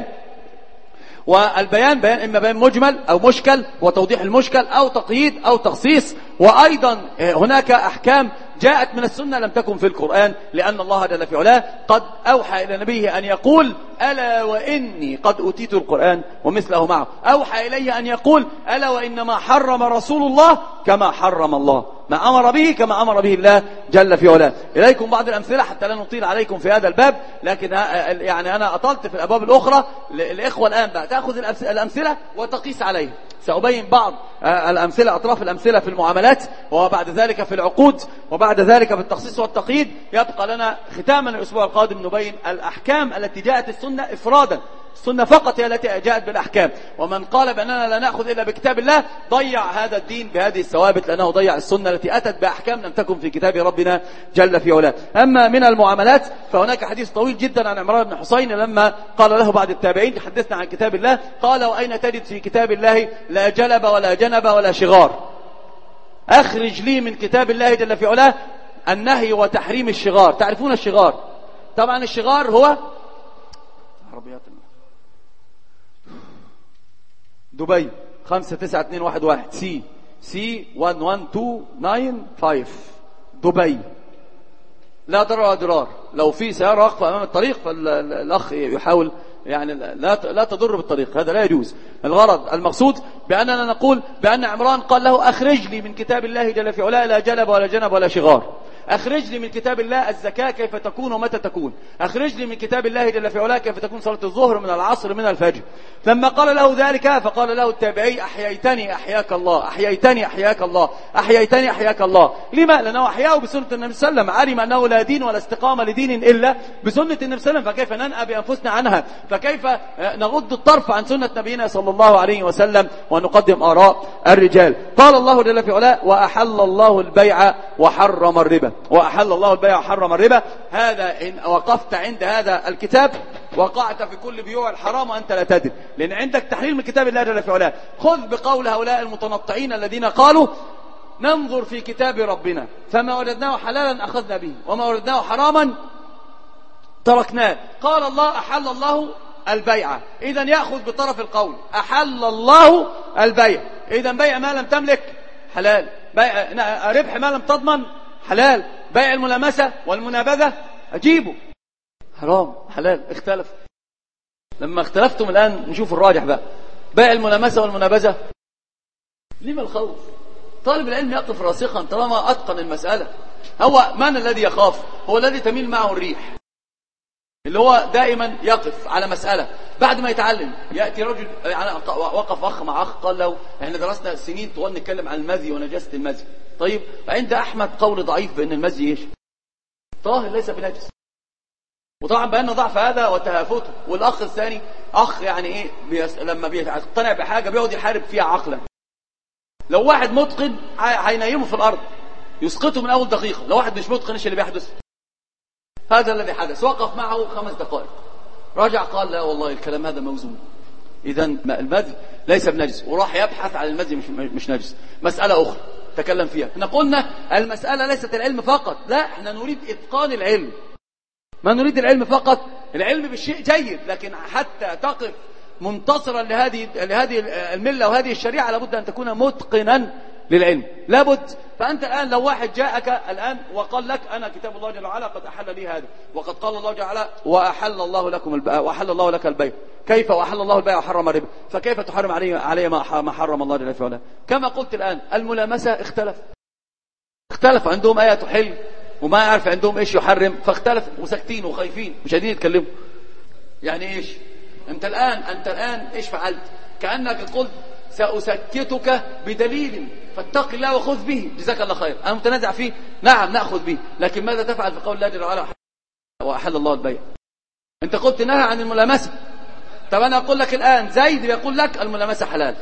A: والبيان بيان إما بيان مجمل أو مشكل وتوضيح المشكل أو تقييد أو تخصيص، وأيضا هناك أحكام جاءت من السنة لم تكن في القرآن، لأن الله جل في علاه قد أوحى إلى نبيه أن يقول ألا وإني قد أوتيت القرآن ومثله معه، أوحى إليه أن يقول ألا وإنما حرم رسول الله كما حرم الله، ما أمر به كما أمر به الله جل في علاه. إليكم بعض الأمثلة حتى لا نطيل عليكم في هذا الباب، لكن يعني أنا أطلت في الأبواب الأخرى. الإخوة الآن بقى تأخذ الأمثلة وتقيس عليها. سأبين بعض الأمثلة أطراف الأمثلة في المعاملات، وبعد ذلك في العقود، وبعد ذلك في التخصيص والتقييد. يبقى لنا ختاما الأسبوع القادم نبين الأحكام التي جاءت السنة إفرادا، السنة فقط هي التي جاءت بالأحكام، ومن قال بأننا لا نأخذ إلا بكتاب الله ضيع هذا الدين بهذه الثوابت، لأنه ضيع السنة التي أتت بأحكام لم تكن في كتاب ربنا جل في علاه. أما من المعاملات فهناك حديث طويل جدا عن عمران بن حسين لما قال له بعض التابعين حدثنا عن كتاب الله، قال وأين تجد في كتاب الله لا جلب ولا جنب ولا شغار؟ أخرج لي من كتاب الله جل في علاه النهي وتحريم الشغار. تعرفون الشغار؟ طبعا الشغار هو عربيات دبي خمسة تسعة اثنين واحد واحد سي سي واحد واحد اثنين تسعة خمسة دبي، لا ضرر ولا ضرار. لو في سيارة واقفة أمام الطريق فالأخ يحاول يعني لا لا تضر بالطريق، هذا لا يجوز. الغرض المقصود بأننا نقول بأن عمران قال له أخرج لي من كتاب الله جل في علاه لا جلب ولا جنب ولا شغار، أخرج لي من كتاب الله الزكاة كيف تكون ومتى تكون، أخرج لي من كتاب الله جل في علاه كيف تكون صلاة الظهر من العصر من الفجر. لما قال له ذلك فقال له التابعي أحييتني أحياك الله، أحييتني أحياك الله، أحييتني أحياك الله. لما؟ لأنه أحياه بسنة النبي صلى الله عليه وسلم، علم أنه لا دين ولا استقامة لدين إلا بسنة النبي صلى الله عليه وسلم، فكيف ننأى بأنفسنا عنها؟ فكيف نغض الطرف عن سنة نبينا صلى الله عليه وسلم ونقدم آراء الرجال؟ قال الله جل في علاه وأحل الله البيع وحرم الربا، وأحل الله البيع وحرم الربا. هذا إن وقفت عند هذا الكتاب وقعت في كل بيوع الحرام وأنت لا تدري، لأن عندك تحليل من كتاب الله جل في علاه. خذ بقول هؤلاء المتنطعين الذين قالوا ننظر في كتاب ربنا فما وجدناه حلالا أخذنا به وما وجدناه حراما تركناه. قال الله أحل الله البيع، إذا يأخذ بطرف القول أحل الله البيع، إذا بيع ما لم تملك حلال، بيع ربح ما لم تضمن حلال، بيع الملامسة والمنابذة أجيبه حرام حلال. اختلف، لما اختلفتم الآن نشوف الراجح بقى. بيع الملامسة والمنابذة لما الخوف؟ طالب العلم يقف راسخا طالما أتقن المسألة. هو من الذي يخاف؟ هو الذي تميل معه الريح، اللي هو دائما يقف على مسألة بعد ما يتعلم. يأتي رجل يعني وقف أخ مع أخ قال له احنا درسنا سنين طوال نتكلم عن المذي ونجاسة المذي، طيب عند أحمد قول ضعيف بأن المذي ايش؟ طاهر ليس بنجس، وطبعا بأن ضعف هذا وتهافته. والأخ الثاني أخ يعني إيه بيس... لما بيقتنع بحاجة بيقعد يحارب فيها عقلا. لو واحد متقن هينيمه في الأرض يسقطه من أول دقيقة. لو واحد مش متقن إيش اللي بيحدث؟ هذا الذي حدث. وقف معه خمس دقائق رجع قال لا والله الكلام هذا موزون، إذا المذي ليس بنجس، وراح يبحث عن المذي مش, مش نجس. مسألة أخرى تكلم فيها. احنا قلنا المسألة ليست العلم فقط، لا احنا نريد إتقان العلم، ما نريد العلم فقط. العلم بالشيء جيد، لكن حتى تقف منتصرا لهذه لهذه الملة وهذه الشريعة لابد أن تكون متقنا للعلم، لابد. فأنت الآن لو واحد جاءك الآن وقال لك أنا كتاب الله جل وعلا قد أحل لي هذا، وقد قال الله جل وعلا وأحل الله لكم البيع وأحل الله لك البيع، كيف وأحل الله البيع وحرم الربا، فكيف تحرم عليه عليه ما حرم الله جل وعلا؟ كما قلت الآن الملامسة اختلف اختلف عندهم آية تحل وما يعرف عندهم إيش يحرم، فاختلف وساكتين وخايفين مش قادرين يتكلموا. يعني إيش أنت الآن أنت الآن إيش فعلت؟ كأنك قلت سأسكتك بدليل فاتق الله وخذ به، جزاك الله خير. أنا متنازع فيه، نعم نأخذ به، لكن ماذا تفعل في قول الله جل وعلا وأحل الله البيع؟ أنت قلت نهى عن الملامسة. طب أنا أقول لك الآن زيد يقول لك الملامسة حلال.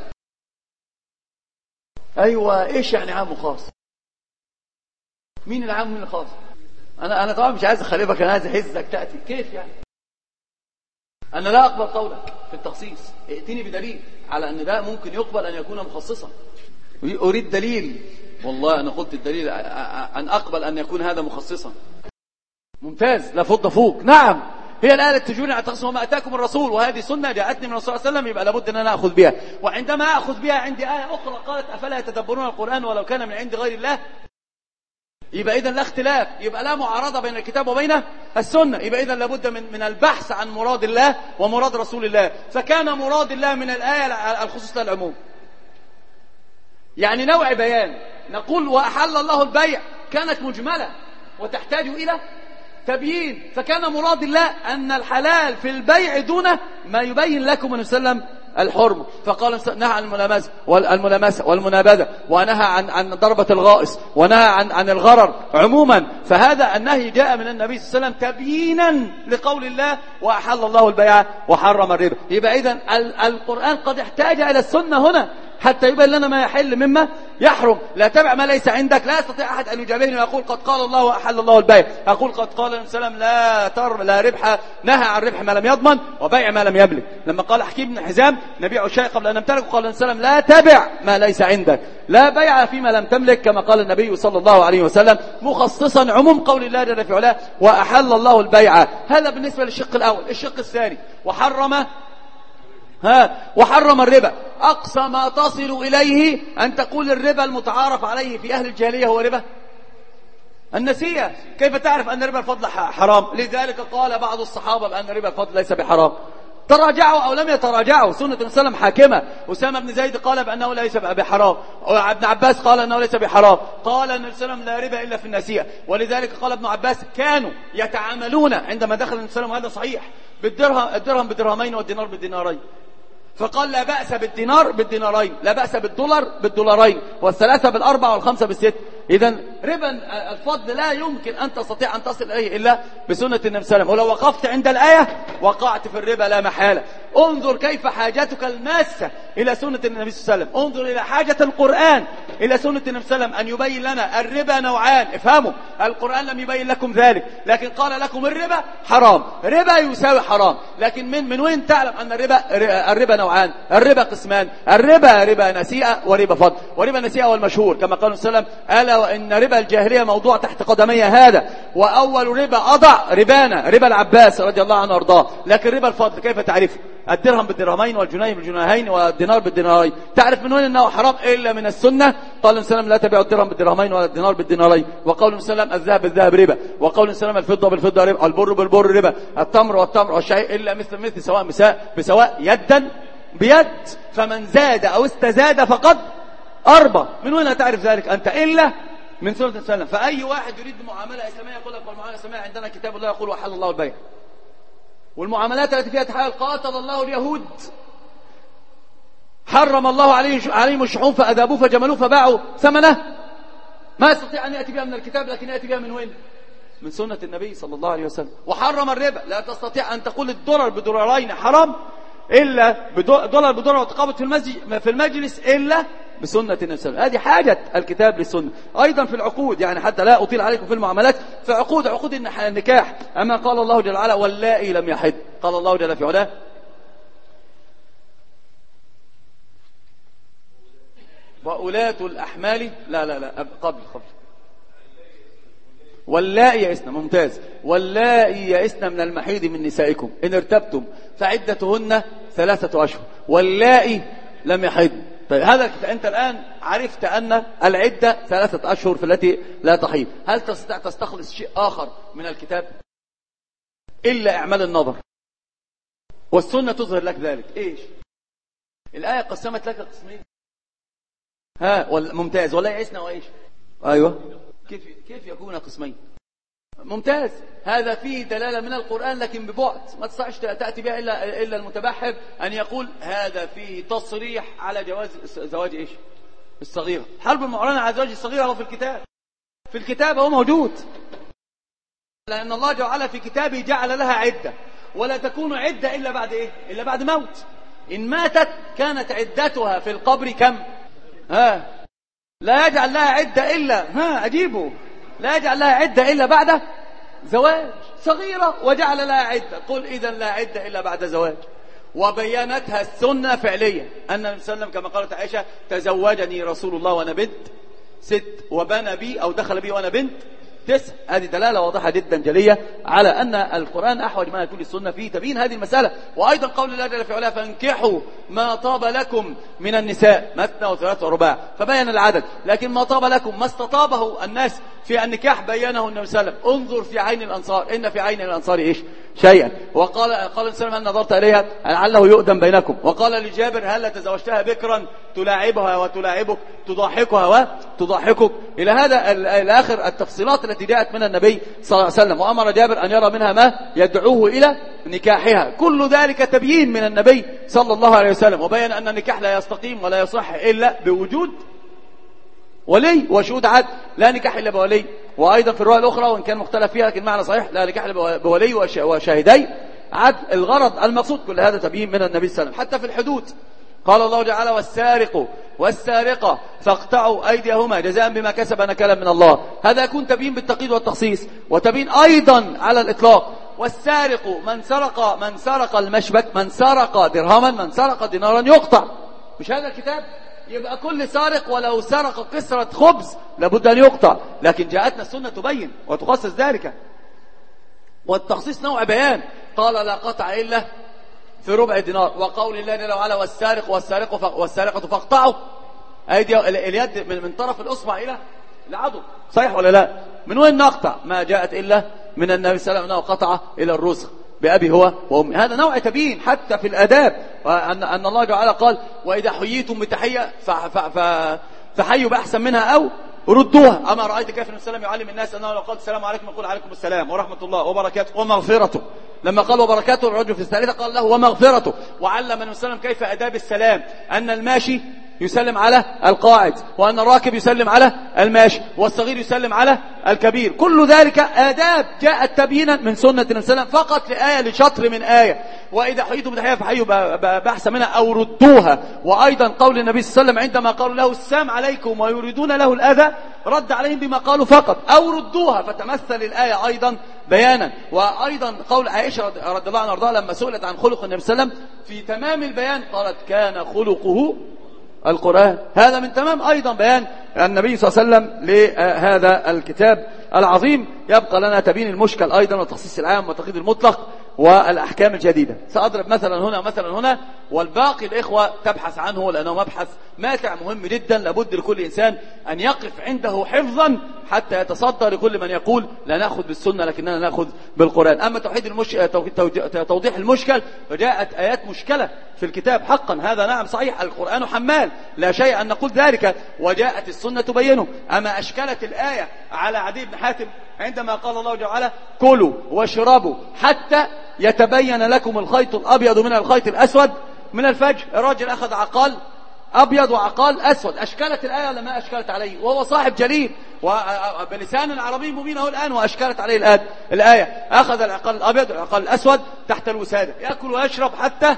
A: أيوة، إيش يعني عام وخاص؟ مين العام ومين الخاص؟ أنا أنا طبعا مش عايز أخربك، أنا عايز أحزك تأتي كيف يعني؟ أنا لا أقبل قولك في التخصيص، ائتني بدليل على أن ده ممكن يقبل أن يكون مخصصا. أريد دليل، والله أنا قلت الدليل أن أقبل أن يكون هذا مخصصا. ممتاز، لا فض فوق. نعم، هي الآية تجوني على تخصص وما أتاكم الرسول، وهذه سنة جاءتني من الرسول صلى الله عليه وسلم، يبقى لابد أن أنا أخذ بها. وعندما أخذ بها عندي آية أخرى قالت أفلا يتدبرون القرآن ولو كان من عند غير الله، يبقى إذن لا اختلاف، يبقى لا معارضة بين الكتاب وبين السنة، يبقى إذن لابد من من البحث عن مراد الله ومراد رسول الله. فكان مراد الله من الآية الخصوص للعموم، يعني نوع بيان. نقول وأحل الله البيع كانت مجملة وتحتاج إلى تبيين، فكان مراد الله أن الحلال في البيع دون ما يبين لكم النبي صلى الله عليه وسلم الحرم. فقال نهى عن الملامسة والملامسة والمنابذة، ونهى عن عن ضربة الغائص، ونهى عن عن الغرر عموما. فهذا النهي جاء من النبي صلى الله عليه وسلم تبيينا لقول الله وأحل الله البيع وحرم الربا. يبقى إذن القرآن قد احتاج إلى السنة هنا حتى يبين لنا ما يحل مما يحرم. لا تبع ما ليس عندك. لا يستطيع أحد أن يجابهني ويقول قد قال الله وأحل الله البيع، أقول قد قال النبي صلى الله عليه وسلم لا تر لا ربح، نهى عن ربح ما لم يضمن وبيع ما لم يملك. لما قال حكيم بن حزام نبيع الشيء قبل أن نمتلك، قال النبي صلى الله عليه وسلم لا تبع ما ليس عندك، لا بيع فيما لم تملك، كما قال النبي صلى الله عليه وسلم مخصصا عموم قول الله جل في علاه وأحل الله البيع. هذا بالنسبة للشق الأول. الشق الثاني وحرم ها وحرم الربا. أقصى ما تصل إليه أن تقول الربا المتعارف عليه في أهل الجاهلية هو ربا النسيئة. كيف تعرف أن ربا الفضل حرام؟ لذلك قال بعض الصحابة بأن ربا الفضل ليس بحرام، تراجعوا أو لم يتراجعوا، سنة النبي صلى الله عليه وسلم حاكمة. أسامة بن زيد قال بأنه ليس بحرام، ابن عباس قال أنه ليس بحرام، قال النبي صلى الله عليه وسلم لا ربا إلا في النسيئة. ولذلك قال ابن عباس كانوا يتعاملون عندما دخل النبي صلى الله عليه وسلم، هذا صحيح، بالدرهم الدرهم بالدرهمين والدينار بالدينارين، فقال لا بأس بالدينار بالدينارين، لا بأس بالدولار بالدولارين، والثلاثة بالأربعة والخمسة بالست. إذن ربا الفضل لا يمكن أن تستطيع أن تصل إليه إلا بسنة النبي صلى الله عليه وسلم. ولو وقفت عند الآية وقعت في الربا لا محالة. انظر كيف حاجتك الماسة إلى سنة النبي صلى الله عليه وسلم، انظر إلى حاجة القرآن إلى سنة النبي صلى الله عليه وسلم أن يبين لنا الربا نوعان. افهموا، القرآن لم يبين لكم ذلك، لكن قال لكم الربا حرام، ربا يساوي حرام. لكن من من وين تعلم أن الربا الربا نوعان؟ الربا قسمان، الربا ربا نسيئة وربا فضل. وربا نسيئة والمشهور كما قال صلى الله عليه وسلم ألا وإن ربا الجاهلية موضوع تحت قدمي هذا، وأول ربا أضع ربانا ربا العباس رضي الله عنه وارضاه. لكن ربا الفضل كيف تعرفه؟ الدرهم بالدرهمين والجنيه بالجنيهين والدينار بالدينارين. تعرف من وين أنه حرام؟ إلا من السنة. قال النبي صلى الله عليه وسلم لا تبيعوا الدرهم بالدرهمين ولا الدينار بالدينارين. وقول النبي صلى الله عليه وسلم الذهب بالذهب ربا. وقول النبي صلى الله عليه وسلم الفضة بالفضة ربا، البر بالبر ربا، التمر والتمر والشعير إلا مثل مثل سواء مساء بسواء يدا بيد، فمن زاد أو استزاد فقد أربى. من وين تعرف ذلك أنت إلا من سنة السلام؟ فأي واحد يريد معاملة إسلامية يقول لك والمعاملة الإسلامية عندنا كتاب الله يقول وحل الله البيع، والمعاملات التي فيها تحايل قاتل الله اليهود، حرم الله عليهم الشحوم فأذابوه فجملوه فباعوا ثمنه. ما يستطيع أن يأتي بها من الكتاب، لكن يأتي بها من وين؟ من سنة النبي صلى الله عليه وسلم. وحرم الربا، لا تستطيع أن تقول الدولار بدولارين حرام إلا دولار بدولار وتقابض في المسجد في المجلس إلا بسنة النبي صلى الله عليه وسلم. هذه حاجة الكتاب للسنة. أيضا في العقود، يعني حتى لا أطيل عليكم في المعاملات، في عقود عقود النكاح، أما قال الله جل وعلا واللائي لم يحض، قال الله جل في علاه وأولاة الأحمال، لا لا لا قبل قبل واللائي يئسن، ممتاز، واللائي يئسن من المحيض من نسائكم إن ارتبتم فعدتهن ثلاثة أشهر واللائي لم يحضن. طيب هذا أنت الآن عرفت أن العدة ثلاثة أشهر في التي لا تحيض. هل تستطيع تستخلص شيء آخر من الكتاب إلا إعمال النظر؟ والسنة تظهر لك ذلك. إيش الآية؟ قسمت لك قسمين، ها ممتاز، ولا يئسن وإيش؟ أيوة، كيف كيف يكون قسمين؟ ممتاز، هذا فيه دلالة من القرآن لكن ببعد، ما تستطيعش تأتي بها إلا إلا المتبحر أن يقول هذا فيه تصريح على جواز زواج إيش؟ الصغيرة. حرب المعلنة على زواج الصغيرة هو في الكتاب، في الكتاب هو موجود، لأن الله جعل في كتابه جعل لها عدة، ولا تكون عدة إلا بعد إيه؟ إلا بعد موت. إن ماتت كانت عدتها في القبر كم؟ ها لا يجعل لها عدة إلا ها أجيبه لا يجعل لها عدة إلا بعد زواج صغيرة، وجعل لها عدة. قل إذن لا عدة إلا بعد زواج. وبينتها السنة فعليا أن النبي صلى الله عليه وسلم كما قالت عائشة تزوجني رسول الله وأنا بنت ست، وبنى بي أو دخل بي وأنا بنت تسع. هذه دلالة واضحة جدا جلية على أن القرآن أحوج ما يكون السنة فيه تبين هذه المسألة. وأيضا قول الله جل في علاه فانكحوا ما طاب لكم من النساء مثنى وثلاث ورباع، فبين العدد، لكن ما طاب لكم ما استطابه الناس في النكاح بينه النبي صلى الله عليه وسلم. انظر في عين الأنصار، إن في عين الأنصار إيش؟ شيئا. وقال قال السلام هل نظرت إليها لعله يؤدم بينكم. وقال لجابر هل تزوجتها بكرا تلاعبها وتلاعبك تضاحكها وتضاحكك، إلى هذا الآخر التفصيلات التي جاءت من النبي صلى الله عليه وسلم. وأمر جابر أن يرى منها ما يدعوه إلى نكاحها. كل ذلك تبيين من النبي صلى الله عليه وسلم، وبين أن النكاح لا يستقيم ولا يصح إلا بوجود ولي وشهود عدل، لا نكاح إلا بولي. وأيضا في الرواية الأخرى وإن كان مختلف فيها لكن معنى صحيح لا نكاح إلا بولي وشاهدي عدل. الغرض المقصود كل هذا تبيين من النبي صلى الله عليه وسلم. حتى في الحدود قال الله تعالى والسارق والسارقة فاقطعوا أيديهما جزاء بما كسب نكالا من الله. هذا يكون تبيين بالتقييد والتخصيص، وتبيين أيضا على الإطلاق. والسارق من سرق من سرق المشبك، من سرق درهما، من سرق دينارا يقطع. مش هذا الكتاب؟ يبقى كل سارق ولو سرق كسرة خبز لابد أن يقطع. لكن جاءتنا السنة تبين وتخصص ذلك، والتخصيص نوع بيان. قال لا قطع إلا في ربع دينار. وقول الله جل وعلا والسارق والسارق والسارقة فاقطعوا أيدي اليد من طرف الأصبع إلى العضد. صحيح ولا لا؟ من وين نقطع؟ ما جاءت إلا من النبي صلى الله عليه وسلم أنه قطع إلى الرسغ بأبي هو وأمي. هذا نوع تبيين حتى في الآداب، وأن أن الله تعالى قال وإذا حييتم بتحية فحيوا بأحسن منها أو ردوها. أما رأيت كيف النبي صلى الله عليه وسلم يعلم الناس أنه لو قال السلام عليكم يقول عليكم السلام ورحمة الله وبركاته ومغفرته. لما قال وبركاته الرجل في الثالثة قال له ومغفرته. وعلم النبي صلى الله عليه وسلم كيف آداب السلام، أن الماشي يسلم على القاعد، وأن الراكب يسلم على الماشي، والصغير يسلم على الكبير. كل ذلك آداب جاءت تبيينا من سنة النبي صلى الله عليه وسلم فقط لآية لشطر من آية. وإذا حييتم بتحية فحيوا بأحسن منها أو ردوها. وأيضا قول النبي صلى الله عليه وسلم عندما قالوا له السلام عليكم ويريدون له الأذى رد عليهم بما قالوا فقط أو ردوها، فتمثل الآية أيضا بيانا. وأيضا قول عائشة رضي الله عنها وارضاها لما سئلت عن خلق النبي صلى الله عليه وسلم في تمام البيان قالت كان خلقه القرآن. هذا من تمام أيضا بيان النبي صلى الله عليه وسلم لهذا الكتاب العظيم. يبقى لنا تبيين المشكل أيضا وتخصيص العام وتقييد المطلق والأحكام الجديدة. سأضرب مثلا هنا مثلا هنا والباقي الإخوة تبحث عنه لأنه مبحث ماتع مهم جدا، لابد لكل إنسان أن يقف عنده حفظا حتى يتصدى لكل من يقول لا نأخذ بالسنة لكننا نأخذ بالقرآن. أما توحيد المش... توضيح المشكل فجاءت آيات مشكلة في الكتاب حقا، هذا نعم صحيح، القرآن حمال لا شيء أن نقول ذلك، وجاءت السنة تبينه. أما أشكلت الآية على عدي بن حاتم عندما قال الله تعالى كلوا واشربوا حتى يتبين لكم الخيط الأبيض من الخيط الأسود من الفجر. الراجل أخذ عقال أبيض وعقال أسود. أشكلت الآية ولا ما أشكلت عليه؟ وهو صاحب جليل وبلسان عربي مبين هو الآن، وأشكلت عليه الآية. أخذ العقال الأبيض والعقال الأسود تحت الوسادة، يأكل ويشرب حتى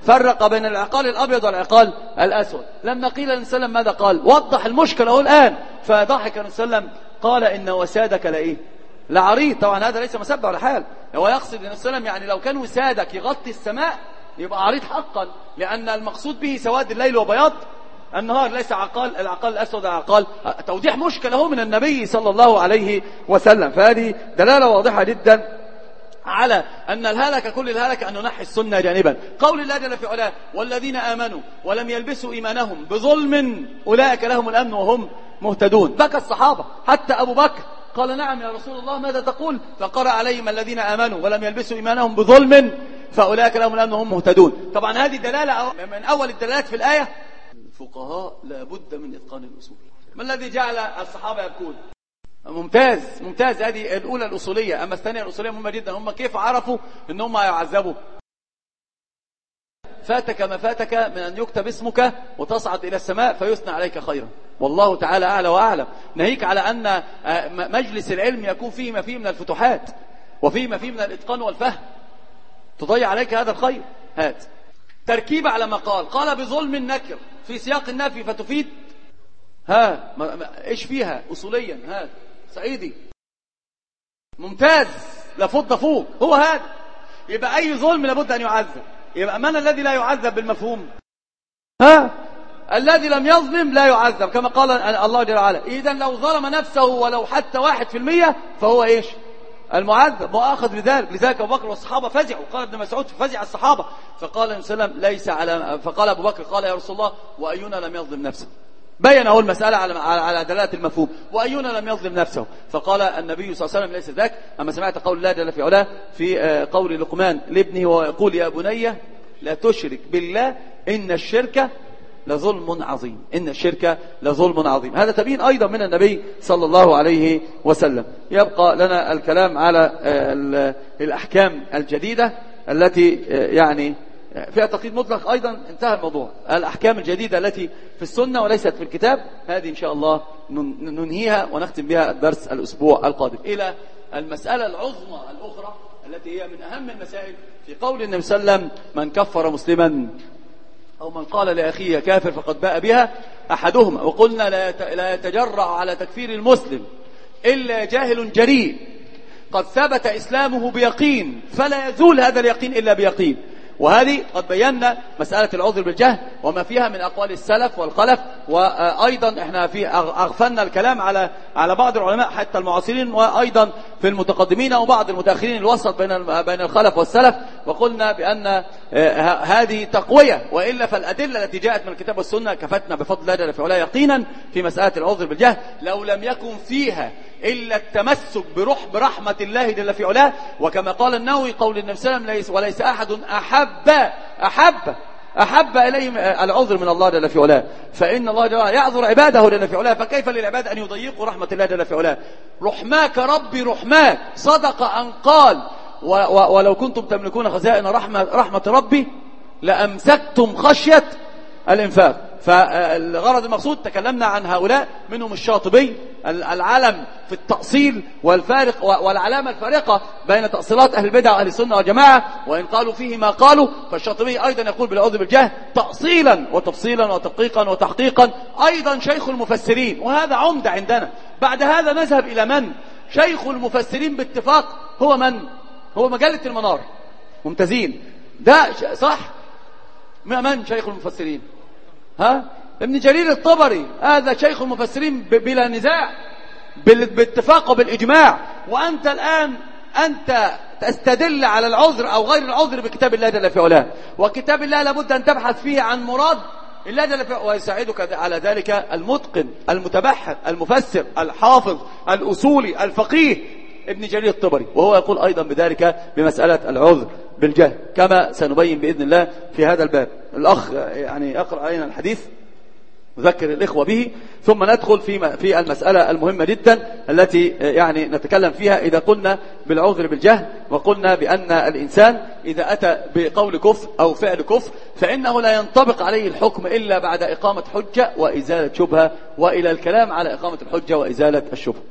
A: فرق بين العقال الأبيض والعقال الأسود. لما قيل النبي صلى الله عليه وسلم ماذا قال؟ وضح المشكلة هو الآن. فضحك النبي صلى الله عليه وسلم قال إن وسادك لإيه؟ لعريض. طبعا هذا ليس مسبة ولا حال، هو يقصد النبي صلى الله عليه وسلم يعني لو كان وسادك يغطي السماء يبقى عريض حقا، لأن المقصود به سواد الليل وبياض النهار، ليس عقال العقال الأسود العقال. توضيح مشكلة هو من النبي صلى الله عليه وسلم. فهذه دلالة واضحة جدا على أن الهلكة كل الهلكة أن ننحي السنة جانبا. قول الله جل في علاه والذين آمنوا ولم يلبسوا إيمانهم بظلم أولئك لهم الأمن وهم مهتدون. بكى الصحابة حتى أبو بكر قال نعم يا رسول الله ماذا تقول؟ فقرأ عليهم الذين آمنوا ولم يلبسوا إيمانهم بظلم فأولئك لهم الأمن وهم مهتدون. طبعا هذه دلالة من أول الدلالات في الآية. الفقهاء لابد من إتقان الأصول. ما الذي جعل الصحابة يبكون؟ ممتاز ممتاز. هذه الأولى الأصولية. أما الثانية الأصولية مهمة جدا. هم كيف عرفوا أنهم يعذبوا؟ فاتك ما فاتك من أن يكتب اسمك وتصعد إلى السماء فيثنى عليك خيرا، والله تعالى أعلى وأعلم. ناهيك على أن مجلس العلم يكون فيه ما فيه من الفتوحات وفيه ما فيه من الإتقان والفهم، تضيع عليك هذا الخير. هات تركيب على ما قال قال بظلم النكر في سياق النفي فتفيد. ها ما ما ايش فيها اصوليا؟ ها سعيدي ممتاز. لفض فوق هو هذا. يبقى اي ظلم لابد ان يعذب. يبقى من الذي لا يعذب بالمفهوم؟ ها الذي لم يظلم لا يعذب كما قال الله جل وعلا. اذا لو ظلم نفسه ولو حتى واحد في المية فهو ايش؟ المعذب مؤاخذ بذلك. لذلك أبو بكر والصحابة فزعوا. قال ابن مسعود فزع الصحابة فقال النبي صلى الله عليه وسلم ليس على فقال أبو بكر قال يا رسول الله وأينا لم يظلم نفسه. بين هو المسألة على على دلالة المفهوم. وأينا لم يظلم نفسه. فقال النبي صلى الله عليه وسلم ليس ذاك. أما سمعت قول الله جل في علاه في قول لقمان لابنه ويقول يا بني لا تشرك بالله إن الشرك لظلم عظيم. إن الشرك لظلم عظيم. هذا تبين أيضا من النبي صلى الله عليه وسلم. يبقى لنا الكلام على الأحكام الجديدة التي يعني فيها تقييد مطلق. أيضا انتهى الموضوع. الأحكام الجديدة التي في السنة وليست في الكتاب هذه إن شاء الله ننهيها ونختم بها الدرس الأسبوع القادم إلى المسألة العظمى الأخرى التي هي من أهم المسائل في قول النبي صلى الله عليه وسلم من كفر مسلما أو من قال لأخيه كافر فقد باء بها أحدهما. وقلنا لا يتجرأ على تكفير المسلم إلا جاهل جريء قد ثبت إسلامه بيقين فلا يزول هذا اليقين إلا بيقين. وهذه قد بينا مسألة العذر بالجهل وما فيها من أقوال السلف والخلف. وأيضا احنا في أغفلنا الكلام على على بعض العلماء حتى المعاصرين وأيضا في المتقدمين وبعض المتأخرين الوسط بين بين الخلف والسلف. وقلنا بأن هذه تقوية وإلا فالأدلة التي جاءت من الكتاب والسنة كفتنا بفضل الله جل في علاه يقينا في مسألة العذر بالجهل لو لم يكن فيها إلا التمسك بروح برحمة الله جل في علاه. وكما قال النووي قول النبي صلى الله عليه وسلم وليس أحد أحب أحب أحب إليهم العذر من الله جل في علاه. فإن الله جل يعذر عباده جل في علاه. فكيف للعباد أن يضيقوا رحمة الله جل في علاه؟ رحماك ربي رحماك صدق أن قال ولو كنتم تملكون خزائن رحمة, رحمة ربي لأمسكتم خشية الإنفاق. فالغرض المقصود تكلمنا عن هؤلاء منهم الشاطبي العلم في التأصيل والفارق والعلامة الفارقة بين تأصيلات أهل البدع وأهل السنة والجماعة. وإن قالوا فيه ما قالوا فالشاطبي أيضا يقول بالعوذ بالجهل تأصيلا وتفصيلا وتدقيقا وتحقيقا. أيضا شيخ المفسرين وهذا عمدة عندنا. بعد هذا نذهب إلى من؟ شيخ المفسرين باتفاق هو من؟ هو مجلة المنار. ممتازين. ده صح؟ من شيخ المفسرين؟ ها؟ ابن جرير الطبري هذا شيخ المفسرين بلا نزاع باتفاق وبالإجماع. وأنت الآن أنت تستدل على العذر أو غير العذر بكتاب الله جل في علاه. وكتاب الله لابد أن تبحث فيه عن مراد الله جل في علاه ويساعدك على ذلك المتقن المتبحر المفسر الحافظ الأصولي الفقيه ابن جرير الطبري. وهو يقول أيضا بذلك بمسألة العذر بالجهل كما سنبين بإذن الله في هذا الباب. الأخ يعني يقرأ علينا الحديث نذكر الإخوة به ثم ندخل في في المسألة المهمة جدا التي يعني نتكلم فيها إذا قلنا بالعذر بالجهل. وقلنا بأن الإنسان إذا أتى بقول كفر أو فعل كفر فإنه لا ينطبق عليه الحكم إلا بعد إقامة حجة وإزالة شبهة وإلى الكلام على إقامة الحجة وإزالة الشبهة.